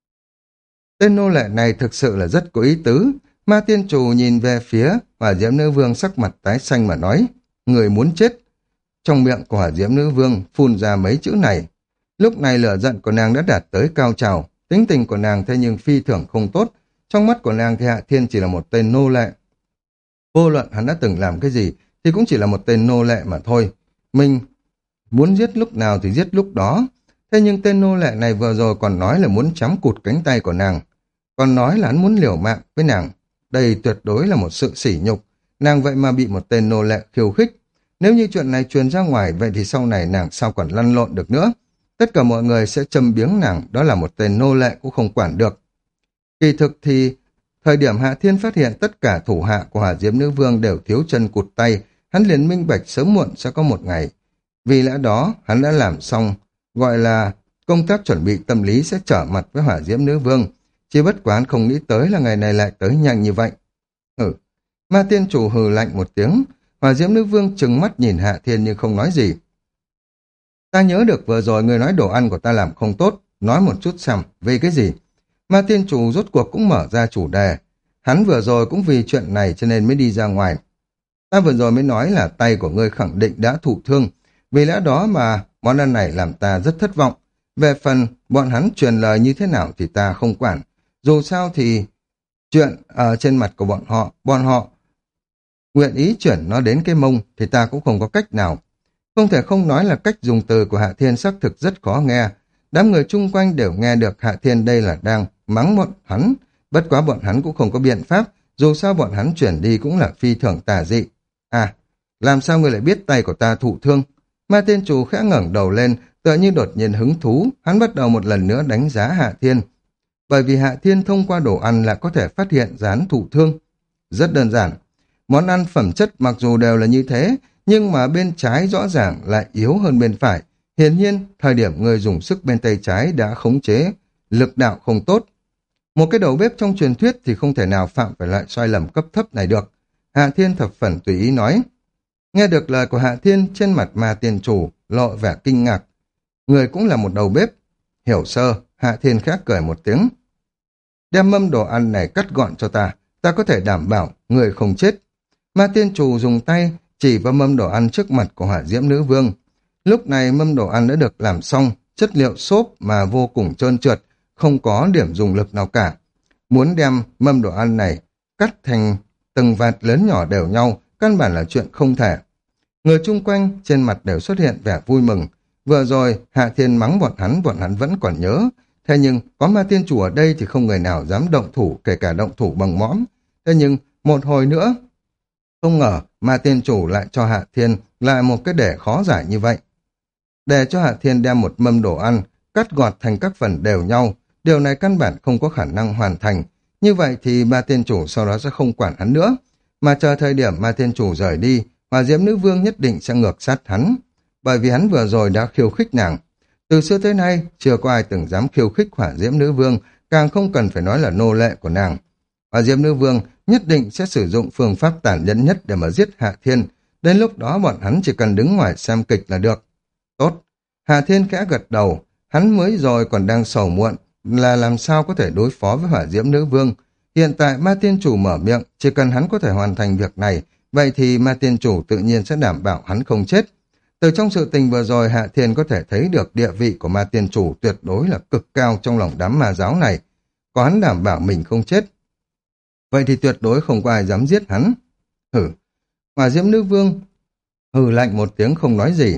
Tên nô lệ này thực sự là rất có ý tứ. Ma Tiên Chủ nhìn về phía Hỏa Diễm Nữ Vương sắc mặt tái xanh mà nói, người muốn chết. Trong miệng của Hỏa Diễm Nữ Vương phun ra mấy chữ này. Lúc này lửa giận của nàng đã đạt tới cao trào, tính tình của nàng thế nhưng phi thường không tốt. Trong mắt của nàng thì Hạ Thiên chỉ là một tên nô lệ. Vô luận hắn đã từng làm cái gì thì cũng chỉ là một tên nô lệ mà thôi. Mình muốn giết lúc nào thì giết lúc đó. Thế nhưng tên nô lệ này vừa rồi còn nói là muốn chém cụt cánh tay của nàng. Còn nói là hắn muốn liều mạng với nàng. Đây tuyệt đối là một sự sỉ nhục. Nàng vậy mà bị một tên nô lệ khiêu khích. Nếu như chuyện này truyền ra ngoài, vậy thì sau này nàng sao còn lăn lộn được nữa. Tất cả mọi người sẽ châm biếng nàng, đó là một tên nô lệ cũng không quản được. Kỳ thực thì, thời điểm Hạ Thiên phát hiện tất cả thủ hạ của Hỏa Diễm Nữ Vương đều thiếu chân cụt tay, hắn liền minh bạch sớm muộn sẽ có một ngày. Vì lẽ đó, hắn đã làm xong, gọi là công tác chuẩn bị tâm lý sẽ trở mặt với Hỏa Diễm Nữ Vương. Chỉ bất quá hắn không nghĩ tới là ngày này lại tới nhanh như vậy. Ừ, Ma Tiên Chủ hừ lạnh một tiếng, Hỏa Diễm Nữ Vương trừng mắt nhìn Hạ Thiên nhưng không nói gì. Ta nhớ được vừa rồi người nói đồ ăn của ta làm không tốt, nói một chút xem, vì cái gì? Ma Tiên Chủ rốt cuộc cũng mở ra chủ đề. Hắn vừa rồi cũng vì chuyện này cho nên mới đi ra ngoài. Ta vừa rồi mới nói là tay của ngươi khẳng định đã thụ thương, vì lẽ đó mà món ăn này làm ta rất thất vọng. Về phần bọn hắn truyền lời như thế nào thì ta không quản. Dù sao thì chuyện ở trên mặt của bọn họ, bọn họ nguyện ý chuyển nó đến cái mông thì ta cũng không có cách nào. Không thể không nói là cách dùng từ của Hạ Thiên xác thực rất khó nghe. Đám người chung quanh đều nghe được Hạ Thiên đây là đang mắng bọn hắn. Bất quá bọn hắn cũng không có biện pháp, dù sao bọn hắn chuyển đi cũng là phi thường tà dị. À, làm sao ngươi lại biết tay của ta thụ thương? Ma Tiên Chủ khẽ ngẩng đầu lên, tựa như đột nhiên hứng thú, hắn bắt đầu một lần nữa đánh giá Hạ Thiên. Bởi vì Hạ Thiên thông qua đồ ăn lại có thể phát hiện ra hắn thụ thương. Rất đơn giản, món ăn phẩm chất mặc dù đều là như thế, nhưng mà bên trái rõ ràng lại yếu hơn bên phải. Hiển nhiên, thời điểm người dùng sức bên tay trái đã khống chế, lực đạo không tốt. Một cái đầu bếp trong truyền thuyết thì không thể nào phạm phải loại sai lầm cấp thấp này được. Hạ Thiên thập phần tùy ý nói. Nghe được lời của Hạ Thiên, trên mặt Ma Tiên Chủ lộ vẻ kinh ngạc. Người cũng là một đầu bếp. Hiểu sơ, Hạ Thiên khẽ cười một tiếng. Đem mâm đồ ăn này cắt gọn cho ta, ta có thể đảm bảo người không chết. Ma Tiên Chủ dùng tay chỉ vào mâm đồ ăn trước mặt của Hỏa Diễm Nữ Vương. Lúc này mâm đồ ăn đã được làm xong, chất liệu xốp mà vô cùng trơn trượt, không có điểm dùng lực nào cả. Muốn đem mâm đồ ăn này cắt thành từng vạt lớn nhỏ đều nhau, căn bản là chuyện không thể. Người chung quanh trên mặt đều xuất hiện vẻ vui mừng. Vừa rồi Hạ Thiên mắng bọn hắn, bọn hắn vẫn còn nhớ. Thế nhưng có Ma Tiên Chủ ở đây thì không người nào dám động thủ, kể cả động thủ bằng mõm. Thế nhưng một hồi nữa, không ngờ Ma Tiên Chủ lại cho Hạ Thiên lại một cái để khó giải như vậy. Để cho Hạ Thiên đem một mâm đồ ăn cắt gọt thành các phần đều nhau, điều này căn bản không có khả năng hoàn thành. Như vậy thì Ma Tiên Chủ sau đó sẽ không quản hắn nữa, mà chờ thời điểm Ma Tiên Chủ rời đi, Hỏa Diễm Nữ Vương nhất định sẽ ngược sát hắn, bởi vì hắn vừa rồi đã khiêu khích nàng. Từ xưa tới nay, chưa có ai từng dám khiêu khích Hỏa Diễm Nữ Vương, càng không cần phải nói là nô lệ của nàng. Hỏa Diễm Nữ Vương nhất định sẽ sử dụng phương pháp tàn nhẫn nhất để mà giết Hạ Thiên, đến lúc đó bọn hắn chỉ cần đứng ngoài xem kịch là được. Tốt, Hạ Thiên khẽ gật đầu, hắn mới rồi còn đang sầu muộn là làm sao có thể đối phó với Hỏa Diễm Nữ Vương. Hiện tại Ma Tiên Chủ mở miệng, chỉ cần hắn có thể hoàn thành việc này, vậy thì Ma Tiên Chủ tự nhiên sẽ đảm bảo hắn không chết. Từ trong sự tình vừa rồi, Hạ Thiên có thể thấy được địa vị của Ma Tiên Chủ tuyệt đối là cực cao trong lòng đám ma giáo này. Có hắn đảm bảo mình không chết, vậy thì tuyệt đối không có ai dám giết hắn. Hử, Hỏa Diễm Nữ Vương hừ lạnh một tiếng không nói gì.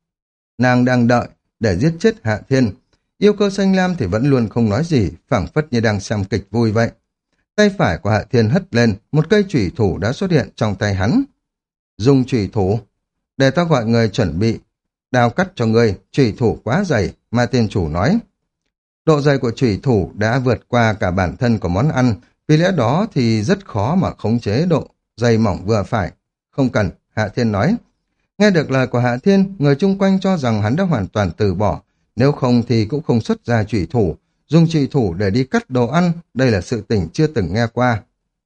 Nàng đang đợi để giết chết Hạ Thiên. Yêu Cơ Xanh Lam thì vẫn luôn không nói gì, phảng phất như đang xem kịch vui vậy. Tay phải của Hạ Thiên hất lên, một cây chủy thủ đã xuất hiện trong tay hắn. Dùng chủy thủ, để ta gọi người chuẩn bị đao cắt cho ngươi, chủy thủ quá dày, Ma Tiên Chủ nói. Độ dày của chủy thủ đã vượt qua cả bản thân của món ăn, vì lẽ đó thì rất khó mà khống chế độ dày mỏng vừa phải. Không cần, Hạ Thiên nói. Nghe được lời của Hạ Thiên, người chung quanh cho rằng hắn đã hoàn toàn từ bỏ, nếu không thì cũng không xuất ra chủy thủ. Dùng chủy thủ để đi cắt đồ ăn, đây là sự tình chưa từng nghe qua.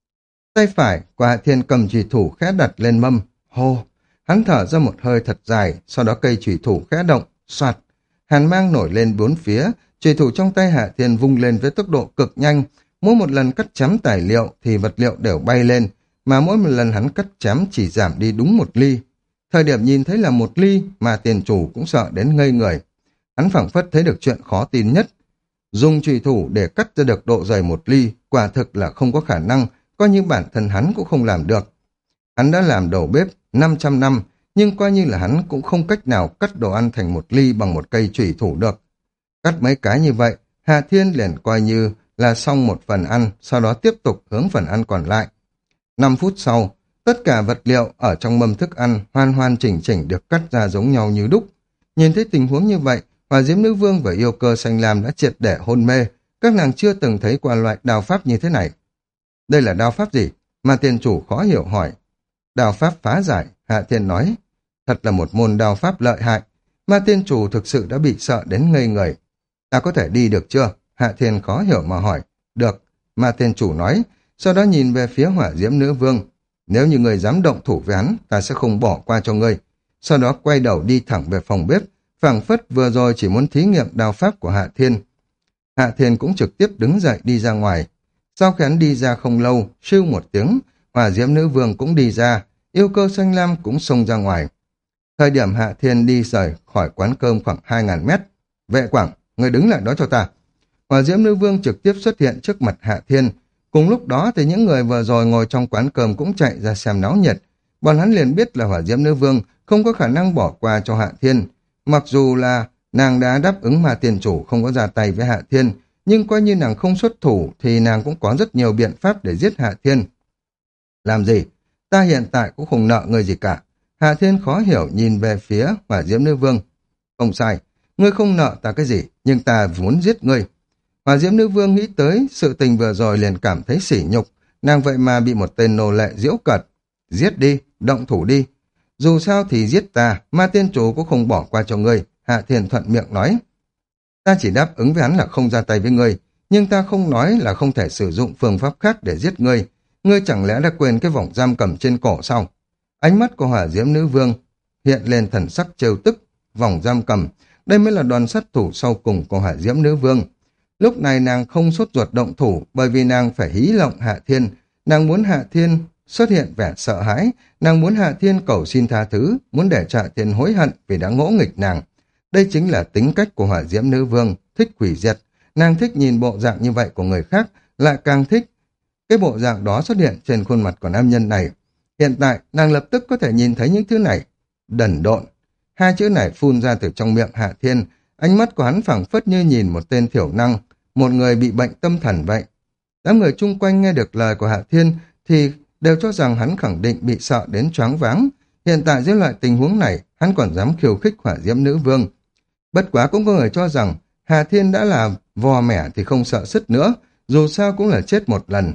Tay phải của Hạ Thiên cầm chủy thủ khẽ đặt lên mâm, hô, hắn thở ra một hơi thật dài, sau đó cây chủy thủ khẽ động, soạt, hàn mang nổi lên bốn phía, chủy thủ trong tay Hạ Thiên vung lên với tốc độ cực nhanh, mỗi một lần cắt chém tài liệu thì vật liệu đều bay lên, mà mỗi một lần hắn cắt chém chỉ giảm đi đúng một ly. Thời điểm nhìn thấy là một ly mà Tiền Chủ cũng sợ đến ngây người. Hắn phảng phất thấy được chuyện khó tin nhất. Dùng chùy thủ để cắt ra được độ dày một ly, quả thực là không có khả năng, coi như bản thân hắn cũng không làm được. Hắn đã làm đầu bếp năm trăm năm, nhưng coi như là hắn cũng không cách nào cắt đồ ăn thành một ly bằng một cây chùy thủ được. Cắt mấy cái như vậy, Hạ Thiên liền coi như là xong một phần ăn, sau đó tiếp tục hướng phần ăn còn lại. Năm phút sau, tất cả vật liệu ở trong mâm thức ăn hoàn hoàn chỉnh chỉnh được cắt ra giống nhau như đúc. Nhìn thấy tình huống như vậy, Hỏa Diễm Nữ Vương và Yêu Cơ Xanh Lam đã triệt để hôn mê, các nàng chưa từng thấy qua loại đao pháp như thế này. Đây là đao pháp gì? Mà Tiền Chủ khó hiểu hỏi. Đao pháp phá giải, Hạ Thiên nói. Thật là một môn đao pháp lợi hại. Mà Tiên Chủ thực sự đã bị sợ đến ngây người. Ta có thể đi được chưa? Hạ Thiên khó hiểu mà hỏi. Được, Mà Tiên Chủ nói, sau đó nhìn về phía Hỏa Diễm Nữ Vương. Nếu như người dám động thủ với hắn, ta sẽ không bỏ qua cho ngươi. Sau đó quay đầu đi thẳng về phòng bếp, phảng phất vừa rồi chỉ muốn thí nghiệm đao pháp của Hạ Thiên. Hạ Thiên cũng trực tiếp đứng dậy đi ra ngoài. Sau khi hắn đi ra không lâu, sưu một tiếng, Hỏa Diễm Nữ Vương cũng đi ra, Yêu Cơ Xanh Lam cũng xông ra ngoài. Thời điểm Hạ Thiên đi rời khỏi quán cơm khoảng hai ngàn mét. Vệ Quảng, người đứng lại đó cho ta. Hỏa Diễm Nữ Vương trực tiếp xuất hiện trước mặt Hạ Thiên. Cùng lúc đó thì những người vừa rồi ngồi trong quán cơm cũng chạy ra xem náo nhiệt. Bọn hắn liền biết là Hỏa Diễm Nữ Vương không có khả năng bỏ qua cho Hạ Thiên. Mặc dù là nàng đã đáp ứng mà Tiền Chủ không có ra tay với Hạ Thiên, nhưng coi như nàng không xuất thủ thì nàng cũng có rất nhiều biện pháp để giết Hạ Thiên. Làm gì? Ta hiện tại cũng không nợ người gì cả. Hạ Thiên khó hiểu nhìn về phía Hỏa Diễm Nữ Vương. Không sai, ngươi không nợ ta cái gì, nhưng ta muốn giết ngươi. Hỏa diễm nữ vương nghĩ tới sự tình vừa rồi liền cảm thấy sỉ nhục, nàng vậy mà bị một tên nô lệ giễu cợt. Giết đi, động thủ đi. Dù sao thì giết ta, ma tiên chủ cũng không bỏ qua cho ngươi, Hạ Thiên thuận miệng nói. Ta chỉ đáp ứng với hắn là không ra tay với ngươi, nhưng ta không nói là không thể sử dụng phương pháp khác để giết ngươi. Ngươi chẳng lẽ đã quên cái vòng giam cầm trên cổ sao? Ánh mắt của hỏa diễm nữ vương hiện lên thần sắc trêu tức. Vòng giam cầm, đây mới là đòn sát thủ sau cùng của hỏa diễm nữ vương. Lúc này nàng không sốt ruột động thủ bởi vì nàng phải hí lộng Hạ Thiên. Nàng muốn Hạ Thiên xuất hiện vẻ sợ hãi, nàng muốn Hạ Thiên cầu xin tha thứ, muốn để cho Hạ Thiên hối hận vì đã ngỗ nghịch nàng. Đây chính là tính cách của hỏa diễm nữ vương, thích hủy diệt. Nàng thích nhìn bộ dạng như vậy của người khác, lại càng thích cái bộ dạng đó xuất hiện trên khuôn mặt của nam nhân này. Hiện tại, nàng lập tức có thể nhìn thấy những thứ này. Đần độn. Hai chữ này phun ra từ trong miệng Hạ Thiên, ánh mắt của hắn phảng phất như nhìn một tên thiểu năng, một người bị bệnh tâm thần vậy. Đám người chung quanh nghe được lời của Hạ Thiên thì đều cho rằng hắn khẳng định bị sợ đến choáng váng. Hiện tại dưới loại tình huống này, hắn còn dám khiêu khích hỏa diễm nữ vương. Bất quá cũng có người cho rằng Hạ Thiên đã là vò mẻ thì không sợ sứt nữa, dù sao cũng là chết một lần.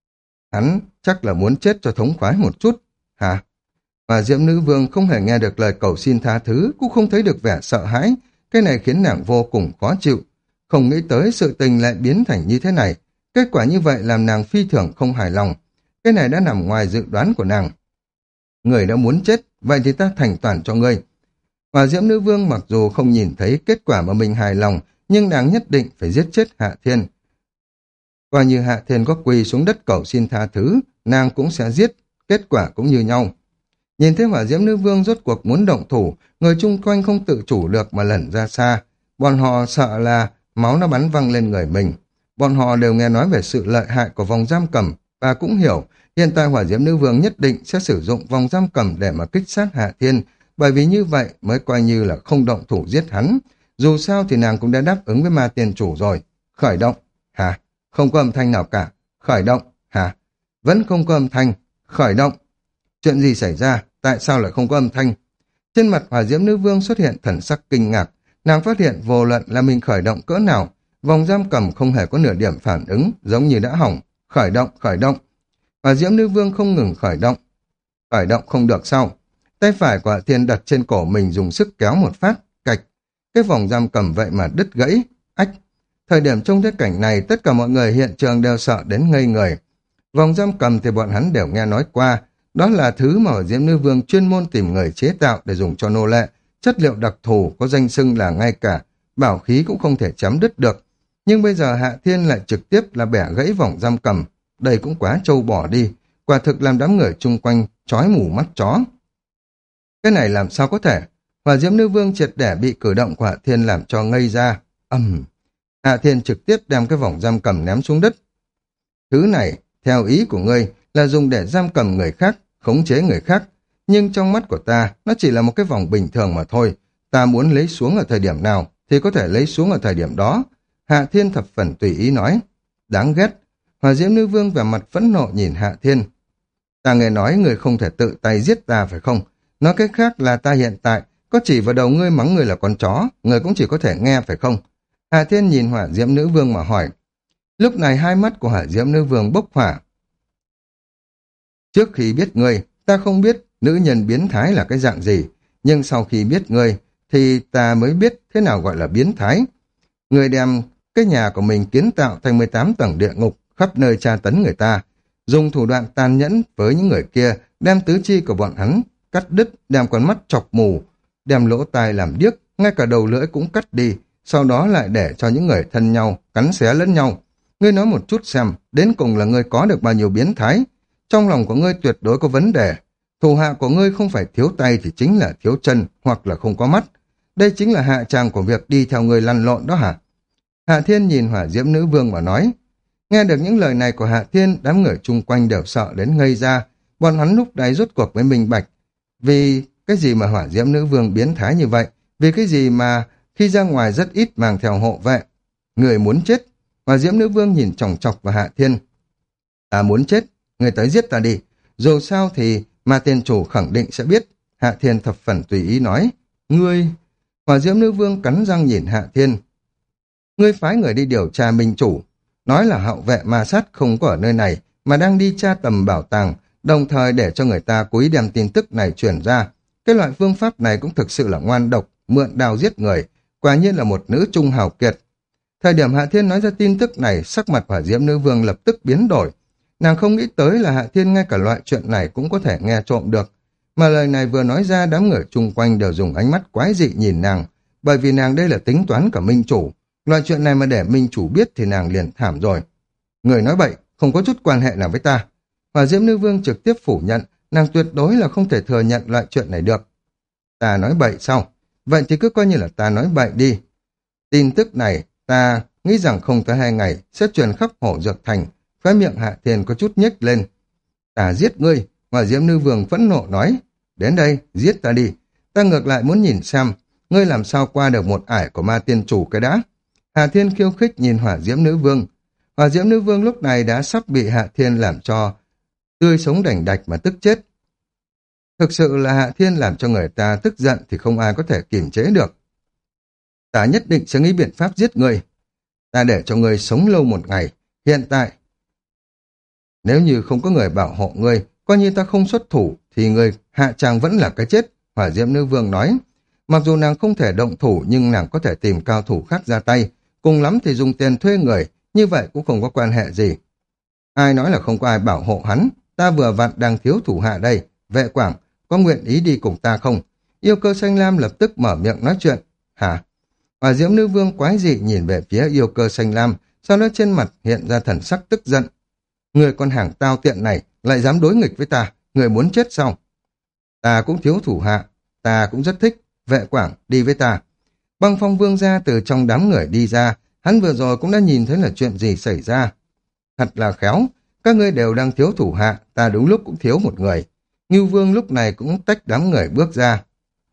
Hắn chắc là muốn chết cho thống khoái một chút. Hả? Hỏa diễm nữ vương không hề nghe được lời cầu xin tha thứ, cũng không thấy được vẻ sợ hãi. Cái này khiến nàng vô cùng khó chịu. Không nghĩ tới sự tình lại biến thành như thế này. Kết quả như vậy làm nàng phi thường không hài lòng. Cái này đã nằm ngoài dự đoán của nàng. Người đã muốn chết, vậy thì ta thành toàn cho ngươi. Hỏa diễm nữ vương mặc dù không nhìn thấy kết quả mà mình hài lòng, nhưng nàng nhất định phải giết chết Hạ Thiên. Coi như Hạ Thiên có quỳ xuống đất cầu xin tha thứ, nàng cũng sẽ giết, kết quả cũng như nhau. Nhìn thấy hỏa diễm nữ vương rốt cuộc muốn động thủ, người chung quanh không tự chủ được mà lẩn ra xa. Bọn họ sợ là máu nó bắn văng lên người mình. Bọn họ đều nghe nói về sự lợi hại của vòng giam cầm, và cũng hiểu hiện tại hỏa diễm nữ vương nhất định sẽ sử dụng vòng giam cầm để mà kích sát Hạ Thiên, bởi vì như vậy mới coi như là không động thủ giết hắn. Dù sao thì nàng cũng đã đáp ứng với ma tiên chủ rồi. Khởi động. Hả? Không có âm thanh nào cả. Khởi động. Hả? Vẫn không có âm thanh. Khởi động. Chuyện gì xảy ra? Tại sao lại không có âm thanh? Trên mặt hỏa diễm nữ vương xuất hiện thần sắc kinh ngạc. Nàng phát hiện vô luận là mình khởi động cỡ nào, vòng giam cầm không hề có nửa điểm phản ứng, giống như đã hỏng. Khởi động, khởi động. Hỏa diễm nữ vương không ngừng khởi động. Khởi động không được sao? Tay phải của Hạ Thiên đặt trên cổ mình dùng sức kéo một phát, cạch. Cái vòng giam cầm vậy mà đứt gãy, ách. Thời điểm trong thế cảnh này, tất cả mọi người hiện trường đều sợ đến ngây người. Vòng giam cầm thì bọn hắn đều nghe nói qua, đó là thứ mà hỏa diễm nữ vương chuyên môn tìm người chế tạo để dùng cho nô lệ, chất liệu đặc thù có danh xưng là ngay cả bảo khí cũng không thể chém đứt được. Nhưng bây giờ Hạ Thiên lại trực tiếp là bẻ gãy vòng giam cầm, đây cũng quá trâu bò đi, quả thực làm đám người chung quanh chói mù mắt chó. Cái này làm sao có thể? Hỏa diễm nữ vương triệt để bị cử động của Hạ Thiên làm cho ngây ra. Ầm. Uhm. Hạ Thiên trực tiếp đem cái vòng giam cầm ném xuống đất. Thứ này, theo ý của ngươi, là dùng để giam cầm người khác, khống chế người khác. Nhưng trong mắt của ta, nó chỉ là một cái vòng bình thường mà thôi. Ta muốn lấy xuống ở thời điểm nào, thì có thể lấy xuống ở thời điểm đó. Hạ Thiên thập phần tùy ý nói. Đáng ghét. Hỏa diễm nữ vương vẻ mặt phẫn nộ nhìn Hạ Thiên. Ta nghe nói người không thể tự tay giết ta phải không? Nói cách khác là ta hiện tại có chỉ vào đầu ngươi mắng ngươi là con chó, ngươi cũng chỉ có thể nghe phải không? Hạ Thiên nhìn hỏa diễm nữ vương mà hỏi. Lúc này hai mắt của hỏa diễm nữ vương bốc hỏa. Trước khi biết ngươi, ta không biết nữ nhân biến thái là cái dạng gì, nhưng sau khi biết ngươi, thì ta mới biết thế nào gọi là biến thái. Ngươi đem cái nhà của mình kiến tạo thành mười tám tầng địa ngục, khắp nơi tra tấn người ta, dùng thủ đoạn tàn nhẫn với những người kia, đem tứ chi của bọn hắn cắt đứt, đem con mắt chọc mù, đem lỗ tai làm điếc, ngay cả đầu lưỡi cũng cắt đi, sau đó lại để cho những người thân nhau cắn xé lẫn nhau. Ngươi nói một chút xem, đến cùng là ngươi có được bao nhiêu biến thái? Trong lòng của ngươi tuyệt đối có vấn đề. Thủ hạ của ngươi không phải thiếu tay thì chính là thiếu chân, hoặc là không có mắt. Đây chính là hạ tràng của việc đi theo ngươi lăn lộn đó hả? Hạ Thiên nhìn hỏa diễm nữ vương mà nói. Nghe được những lời này của Hạ Thiên, đám người chung quanh đều sợ đến ngây ra. Bọn hắn lúc đấy rốt cuộc với minh bạch. Vì cái gì mà hỏa diễm nữ vương biến thái như vậy? Vì cái gì mà khi ra ngoài rất ít mang theo hộ vệ? Người muốn chết. Hỏa diễm nữ vương nhìn chòng chọc vào Hạ Thiên. Ta muốn chết, người tới giết ta đi. Dù sao thì ma tiên chủ khẳng định sẽ biết. Hạ Thiên thập phần tùy ý nói. Ngươi... Hỏa diễm nữ vương cắn răng nhìn Hạ Thiên. Ngươi phái người đi điều tra minh chủ, nói là hậu vệ ma sát không có ở nơi này, mà đang đi tra tầm bảo tàng, đồng thời để cho người ta cố ý đem tin tức này truyền ra. Cái loại phương pháp này cũng thực sự là ngoan độc, mượn đao giết người, quả nhiên là một nữ trung hào kiệt. Thời điểm Hạ Thiên nói ra tin tức này, sắc mặt hỏa diễm nữ vương lập tức biến đổi. Nàng không nghĩ tới là Hạ Thiên ngay cả loại chuyện này cũng có thể nghe trộm được. Mà lời này vừa nói ra, đám người chung quanh đều dùng ánh mắt quái dị nhìn nàng, bởi vì nàng đây là tính toán cả minh chủ. Loại chuyện này mà để minh chủ biết thì nàng liền thảm rồi. Người nói bậy, không có chút quan hệ nào với ta. Hỏa diễm nữ vương trực tiếp phủ nhận, nàng tuyệt đối là không thể thừa nhận loại chuyện này được. Ta nói bậy sao? Vậy thì cứ coi như là ta nói bậy đi. Tin tức này, ta nghĩ rằng không tới hai ngày sẽ truyền khắp Hổ Dược Thành. Khóe miệng Hạ Thiên có chút nhếch lên. Ta giết ngươi, hỏa diễm nữ vương phẫn nộ nói. Đến đây, giết ta đi. Ta ngược lại muốn nhìn xem, ngươi làm sao qua được một ải của ma tiên chủ cái đã. Hạ Thiên khiêu khích nhìn hỏa diễm nữ vương. Hỏa diễm nữ vương lúc này đã sắp bị Hạ Thiên làm cho tươi sống đành đạch mà tức chết. Thực sự là Hạ Thiên làm cho người ta tức giận thì không ai có thể kiềm chế được. Ta nhất định sẽ nghĩ biện pháp giết ngươi. Ta để cho ngươi sống lâu một ngày. Hiện tại, nếu như không có người bảo hộ ngươi, coi như ta không xuất thủ, thì ngươi hạ tràng vẫn là cái chết, hỏa diễm nữ vương nói. Mặc dù nàng không thể động thủ, nhưng nàng có thể tìm cao thủ khác ra tay, cùng lắm thì dùng tiền thuê người, như vậy cũng không có quan hệ gì. Ai nói là không có ai bảo hộ hắn, ta vừa vặn đang thiếu thủ hạ đây, Vệ Quảng, có nguyện ý đi cùng ta không? Yêu Cơ Xanh Lam lập tức mở miệng nói chuyện. Hả? Hỏa diễm nữ vương quái dị nhìn về phía Yêu Cơ Xanh Lam, sau đó trên mặt hiện ra thần sắc tức giận. Người con hàng tao tiện này lại dám đối nghịch với ta, người muốn chết sao? Ta cũng thiếu thủ hạ, ta cũng rất thích, Vệ Quảng, đi với ta. Băng Phong Vương ra từ trong đám người đi ra, hắn vừa rồi cũng đã nhìn thấy là chuyện gì xảy ra. Thật là khéo, các ngươi đều đang thiếu thủ hạ, ta đúng lúc cũng thiếu một người. Ngưu Vương lúc này cũng tách đám người bước ra.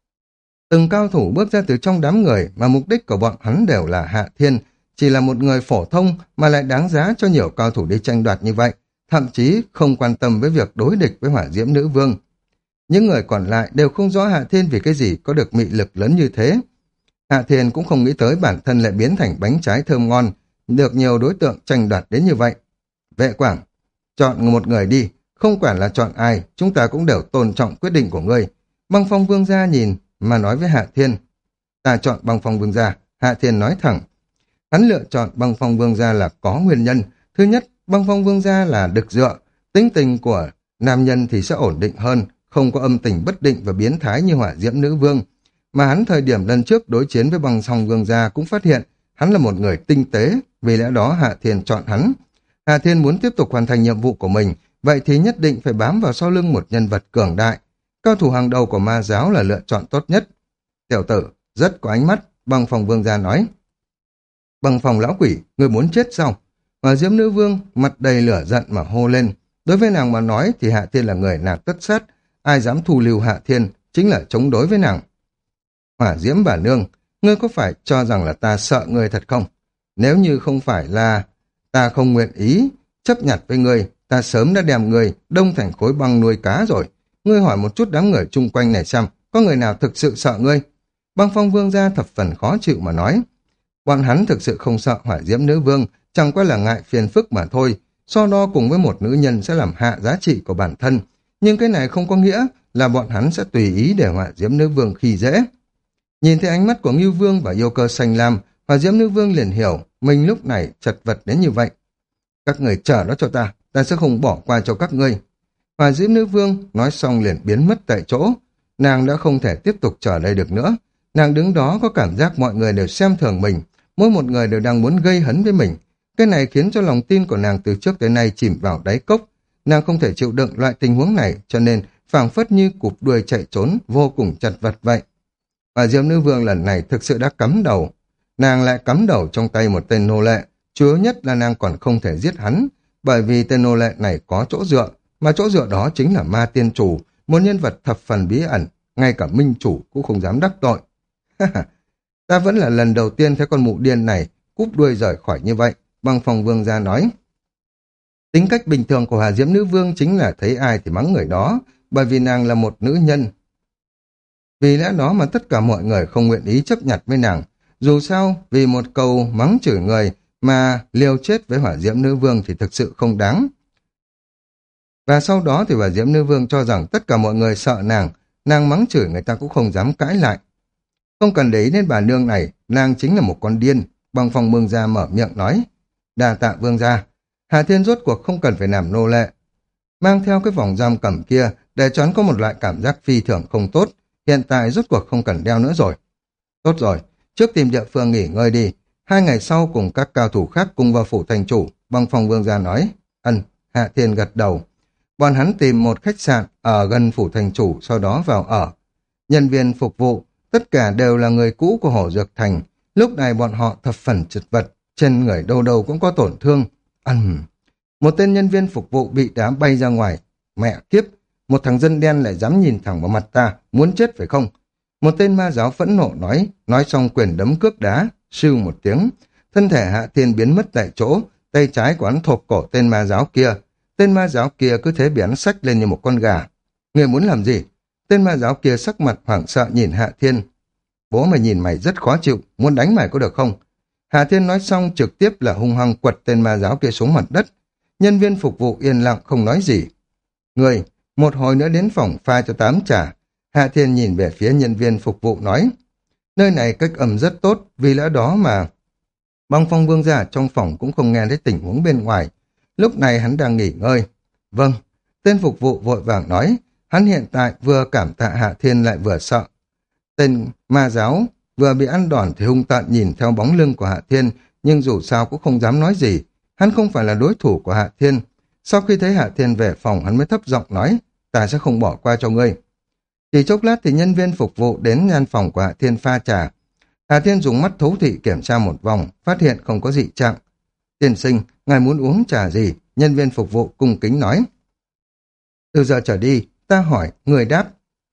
Từng cao thủ bước ra từ trong đám người mà mục đích của bọn hắn đều là Hạ Thiên, chỉ là một người phổ thông mà lại đáng giá cho nhiều cao thủ đi tranh đoạt như vậy, thậm chí không quan tâm với việc đối địch với hỏa diễm nữ vương. Những người còn lại đều không rõ Hạ Thiên vì cái gì có được mị lực lớn như thế. Hạ Thiên cũng không nghĩ tới bản thân lại biến thành bánh trái thơm ngon, được nhiều đối tượng tranh đoạt đến như vậy. Vệ Quảng, chọn một người đi, không quản là chọn ai, chúng ta cũng đều tôn trọng quyết định của ngươi. Băng Phong Vương gia nhìn mà nói với Hạ Thiên. Ta chọn Băng Phong Vương gia, Hạ Thiên nói thẳng. Hắn lựa chọn Băng Phong Vương gia là có nguyên nhân. Thứ nhất, Băng Phong Vương gia là đực dựa, tính tình của nam nhân thì sẽ ổn định hơn, không có âm tình bất định và biến thái như hỏa diễm nữ vương. Mà hắn thời điểm lần trước đối chiến với Băng Phong Vương gia cũng phát hiện hắn là một người tinh tế, vì lẽ đó Hạ Thiên chọn hắn. Hạ Thiên muốn tiếp tục hoàn thành nhiệm vụ của mình, vậy thì nhất định phải bám vào sau lưng một nhân vật cường đại. Cao thủ hàng đầu của ma giáo là lựa chọn tốt nhất. Tiểu tử, rất có ánh mắt, Băng Phong Vương gia nói. Băng Phong lão quỷ, người muốn chết sao? Hỏa diễm nữ vương mặt đầy lửa giận mà hô lên. Đối với nàng mà nói thì Hạ Thiên là người nàng tất sát, ai dám thu lưu Hạ Thiên chính là chống đối với nàng. Hỏa diễm bà nương, ngươi có phải cho rằng là ta sợ ngươi thật không? Nếu như không phải là ta không nguyện ý chấp nhặt với ngươi, ta sớm đã đem ngươi đông thành khối băng nuôi cá rồi. Ngươi hỏi một chút đám người chung quanh này xem, có người nào thực sự sợ ngươi? Băng Phong Vương gia thập phần khó chịu mà nói. Bọn hắn thực sự không sợ hỏa diễm nữ vương, chẳng qua là ngại phiền phức mà thôi. So đo cùng với một nữ nhân sẽ làm hạ giá trị của bản thân. Nhưng cái này không có nghĩa là bọn hắn sẽ tùy ý để hỏa diễm nữ vương khi dễ. Nhìn thấy ánh mắt của Ngưu Vương và Yêu Cơ Xanh Lam, hỏa diễm nữ vương liền hiểu mình lúc này chật vật đến như vậy. Các người chờ đó cho ta, ta sẽ không bỏ qua cho các ngươi. Hỏa diễm nữ vương nói xong liền biến mất tại chỗ. Nàng đã không thể tiếp tục chờ đây được nữa. Nàng đứng đó có cảm giác mọi người đều xem thường mình, mỗi một người đều đang muốn gây hấn với mình. Cái này khiến cho lòng tin của nàng từ trước tới nay chìm vào đáy cốc. Nàng không thể chịu đựng loại tình huống này, cho nên phảng phất như cụp đuôi chạy trốn, vô cùng chật vật vậy. Và diễm nữ vương lần này thực sự đã cắm đầu. Nàng lại cắm đầu trong tay một tên nô lệ, chứa nhất là nàng còn không thể giết hắn, bởi vì tên nô lệ này có chỗ dựa, mà chỗ dựa đó chính là ma tiên chủ, một nhân vật thập phần bí ẩn, ngay cả minh chủ cũng không dám đắc tội. Ta vẫn là lần đầu tiên thấy con mụ điên này cúp đuôi rời khỏi như vậy, Băng Phong Vương gia nói. Tính cách bình thường của Hà Diễm nữ vương chính là thấy ai thì mắng người đó, bởi vì nàng là một nữ nhân. Vì lẽ đó mà tất cả mọi người không nguyện ý chấp nhận với nàng. Dù sao, vì một câu mắng chửi người mà liều chết với hỏa diễm nữ vương thì thực sự không đáng. Và sau đó thì hỏa diễm nữ vương cho rằng tất cả mọi người sợ nàng, nàng mắng chửi người ta cũng không dám cãi lại. Không cần để ý đến bà nương này, nàng chính là một con điên. Băng Phong Vương gia mở miệng nói. Đa tạ vương gia. Hà Thiên rốt cuộc không cần phải làm nô lệ. Mang theo cái vòng giam cầm kia để cho hắn có một loại cảm giác phi thường không tốt. Hiện tại rốt cuộc không cần đeo nữa rồi. Tốt rồi, trước tìm địa phương nghỉ ngơi đi. Hai ngày sau cùng các cao thủ khác cùng vào phủ thành chủ. Băng Phong Vương gia nói. Ân, Hạ Thiên gật đầu. Bọn hắn tìm một khách sạn ở gần phủ thành chủ, sau đó vào ở. Nhân viên phục vụ, tất cả đều là người cũ của Hổ Dược Thành. Lúc này bọn họ thập phần chật vật, trên người đâu đâu cũng có tổn thương. Ừm. Một tên nhân viên phục vụ bị đá bay ra ngoài. Mẹ kiếp, một thằng dân đen lại dám nhìn thẳng vào mặt ta, muốn chết phải không? Một tên ma giáo phẫn nộ nói, nói xong quyền đấm cước đá, sưu một tiếng. Thân thể Hạ Thiên biến mất tại chỗ, tay trái của hắn thộp cổ tên ma giáo kia. Tên ma giáo kia cứ thế bị hắn xách lên như một con gà. Người muốn làm gì? Tên ma giáo kia sắc mặt hoảng sợ nhìn Hạ Thiên. Bố mày nhìn mày rất khó chịu, muốn đánh mày có được không? Hạ Thiên nói xong trực tiếp là hung hăng quật tên ma giáo kia xuống mặt đất. Nhân viên phục vụ yên lặng không nói gì. Người, một hồi nữa đến phòng pha cho tám trà. Hạ Thiên nhìn về phía nhân viên phục vụ nói. Nơi này cách âm rất tốt, vì lẽ đó mà... Băng Phong Vương gia trong phòng cũng không nghe thấy tình huống bên ngoài. Lúc này hắn đang nghỉ ngơi. Vâng, tên phục vụ vội vàng nói. Hắn hiện tại vừa cảm tạ Hạ Thiên lại vừa sợ. Tên ma giáo vừa bị ăn đòn thì hung tợn nhìn theo bóng lưng của Hạ Thiên, nhưng dù sao cũng không dám nói gì. Hắn không phải là đối thủ của Hạ Thiên. Sau khi thấy Hạ Thiên về phòng, hắn mới thấp giọng nói, ta sẽ không bỏ qua cho ngươi. Chỉ chốc lát thì nhân viên phục vụ đến gian phòng của Hạ Thiên pha trà. Hạ Thiên dùng mắt thấu thị kiểm tra một vòng, phát hiện không có dị trạng. Tiên sinh, ngài muốn uống trà gì? Nhân viên phục vụ cung kính nói. Từ giờ trở đi, ta hỏi, người đáp.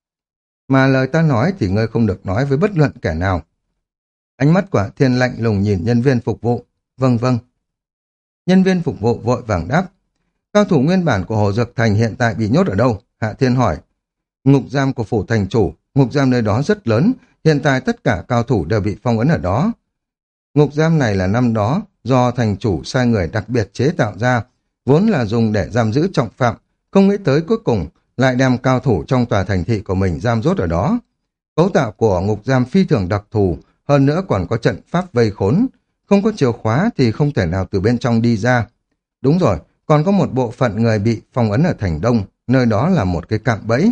Mà lời ta nói thì ngươi không được nói với bất luận kẻ nào. Ánh mắt của Hạ Thiên lạnh lùng nhìn nhân viên phục vụ. Vâng vâng. Nhân viên phục vụ vội vàng đáp. Cao thủ nguyên bản của Hồ Dược Thành hiện tại bị nhốt ở đâu? Hạ Thiên hỏi. Ngục giam của phủ thành chủ, ngục giam nơi đó rất lớn, hiện tại tất cả cao thủ đều bị phong ấn ở đó. Ngục giam này là năm đó do thành chủ sai người đặc biệt chế tạo ra, vốn là dùng để giam giữ trọng phạm, không nghĩ tới cuối cùng lại đem cao thủ trong tòa thành thị của mình giam rốt ở đó. Cấu tạo của ngục giam phi thường đặc thù, hơn nữa còn có trận pháp vây khốn, không có chìa khóa thì không thể nào từ bên trong đi ra. Đúng rồi, còn có một bộ phận người bị phong ấn ở thành Đông, nơi đó là một cái cạm bẫy.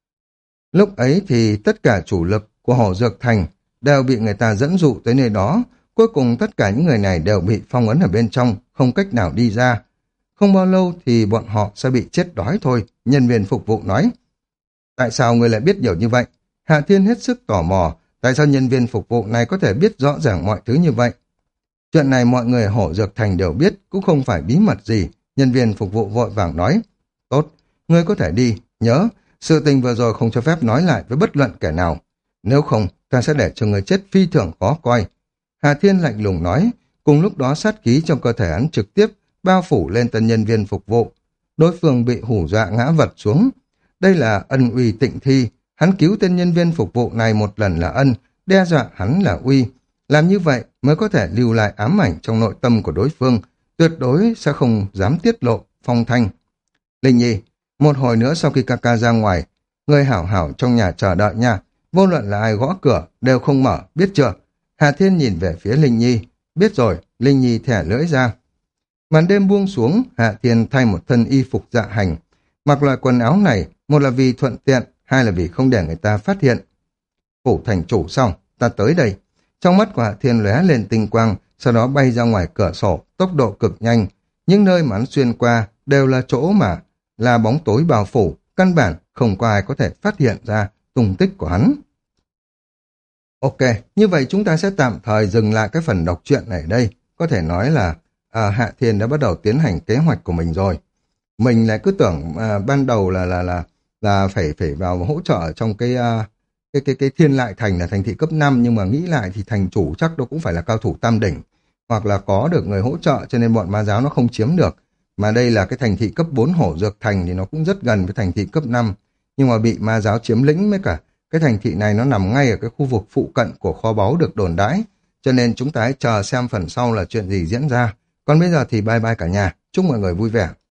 Lúc ấy thì tất cả chủ lực của Hổ Dược Thành đều bị người ta dẫn dụ tới nơi đó, cuối cùng tất cả những người này đều bị phong ấn ở bên trong, không cách nào đi ra. Không bao lâu thì bọn họ sẽ bị chết đói thôi, nhân viên phục vụ nói. Tại sao người lại biết nhiều như vậy? Hạ Thiên hết sức tò mò, tại sao nhân viên phục vụ này có thể biết rõ ràng mọi thứ như vậy? Chuyện này mọi người ở Hổ Dược Thành đều biết, cũng không phải bí mật gì, nhân viên phục vụ vội vàng nói. Tốt, ngươi có thể đi, nhớ, sự tình vừa rồi không cho phép nói lại với bất luận kẻ nào. Nếu không, ta sẽ để cho người chết phi thường khó coi. Hà Thiên lạnh lùng nói, cùng lúc đó sát khí trong cơ thể hắn trực tiếp bao phủ lên tân nhân viên phục vụ. Đối phương bị hù dọa ngã vật xuống. Đây là ân uy tịnh thi, hắn cứu tên nhân viên phục vụ này một lần là ân, đe dọa hắn là uy. Làm như vậy mới có thể lưu lại ám ảnh trong nội tâm của đối phương, tuyệt đối sẽ không dám tiết lộ phong thanh. Linh Nhi, một hồi nữa sau khi ca ca ra ngoài, ngươi hảo hảo trong nhà chờ đợi nha, vô luận là ai gõ cửa đều không mở, biết chưa? Hà Thiên nhìn về phía Linh Nhi, biết rồi. Linh Nhi thẻ lưỡi ra. Màn đêm buông xuống, Hạ Thiên thay một thân y phục dạ hành. Mặc loại quần áo này, một là vì thuận tiện, hai là vì không để người ta phát hiện. Phủ thành chủ xong, ta tới đây. Trong mắt của Hạ Thiên lóe lên tinh quang, sau đó bay ra ngoài cửa sổ, tốc độ cực nhanh. Những nơi mà hắn xuyên qua đều là chỗ mà là bóng tối bao phủ, căn bản không có ai có thể phát hiện ra tung tích của hắn. Ok, như vậy chúng ta sẽ tạm thời dừng lại cái phần đọc truyện này ở đây. Có thể nói là à, Hạ Thiên đã bắt đầu tiến hành kế hoạch của mình rồi. Mình lại cứ tưởng à, ban đầu là là là là phải phải vào hỗ trợ trong cái à, cái cái cái Thiên Lại Thành là thành thị cấp năm, nhưng mà nghĩ lại thì thành chủ chắc đó cũng phải là cao thủ tam đỉnh, hoặc là có được người hỗ trợ cho nên bọn ma giáo nó không chiếm được. Mà đây là cái thành thị cấp bốn Hổ Dược Thành thì nó cũng rất gần với thành thị cấp năm, nhưng mà bị ma giáo chiếm lĩnh với cả Cái thành thị này nó nằm ngay ở cái khu vực phụ cận của kho báu được đồn đãi, cho nên chúng ta hãy chờ xem phần sau là chuyện gì diễn ra. Còn bây giờ thì bye bye cả nhà, chúc mọi người vui vẻ.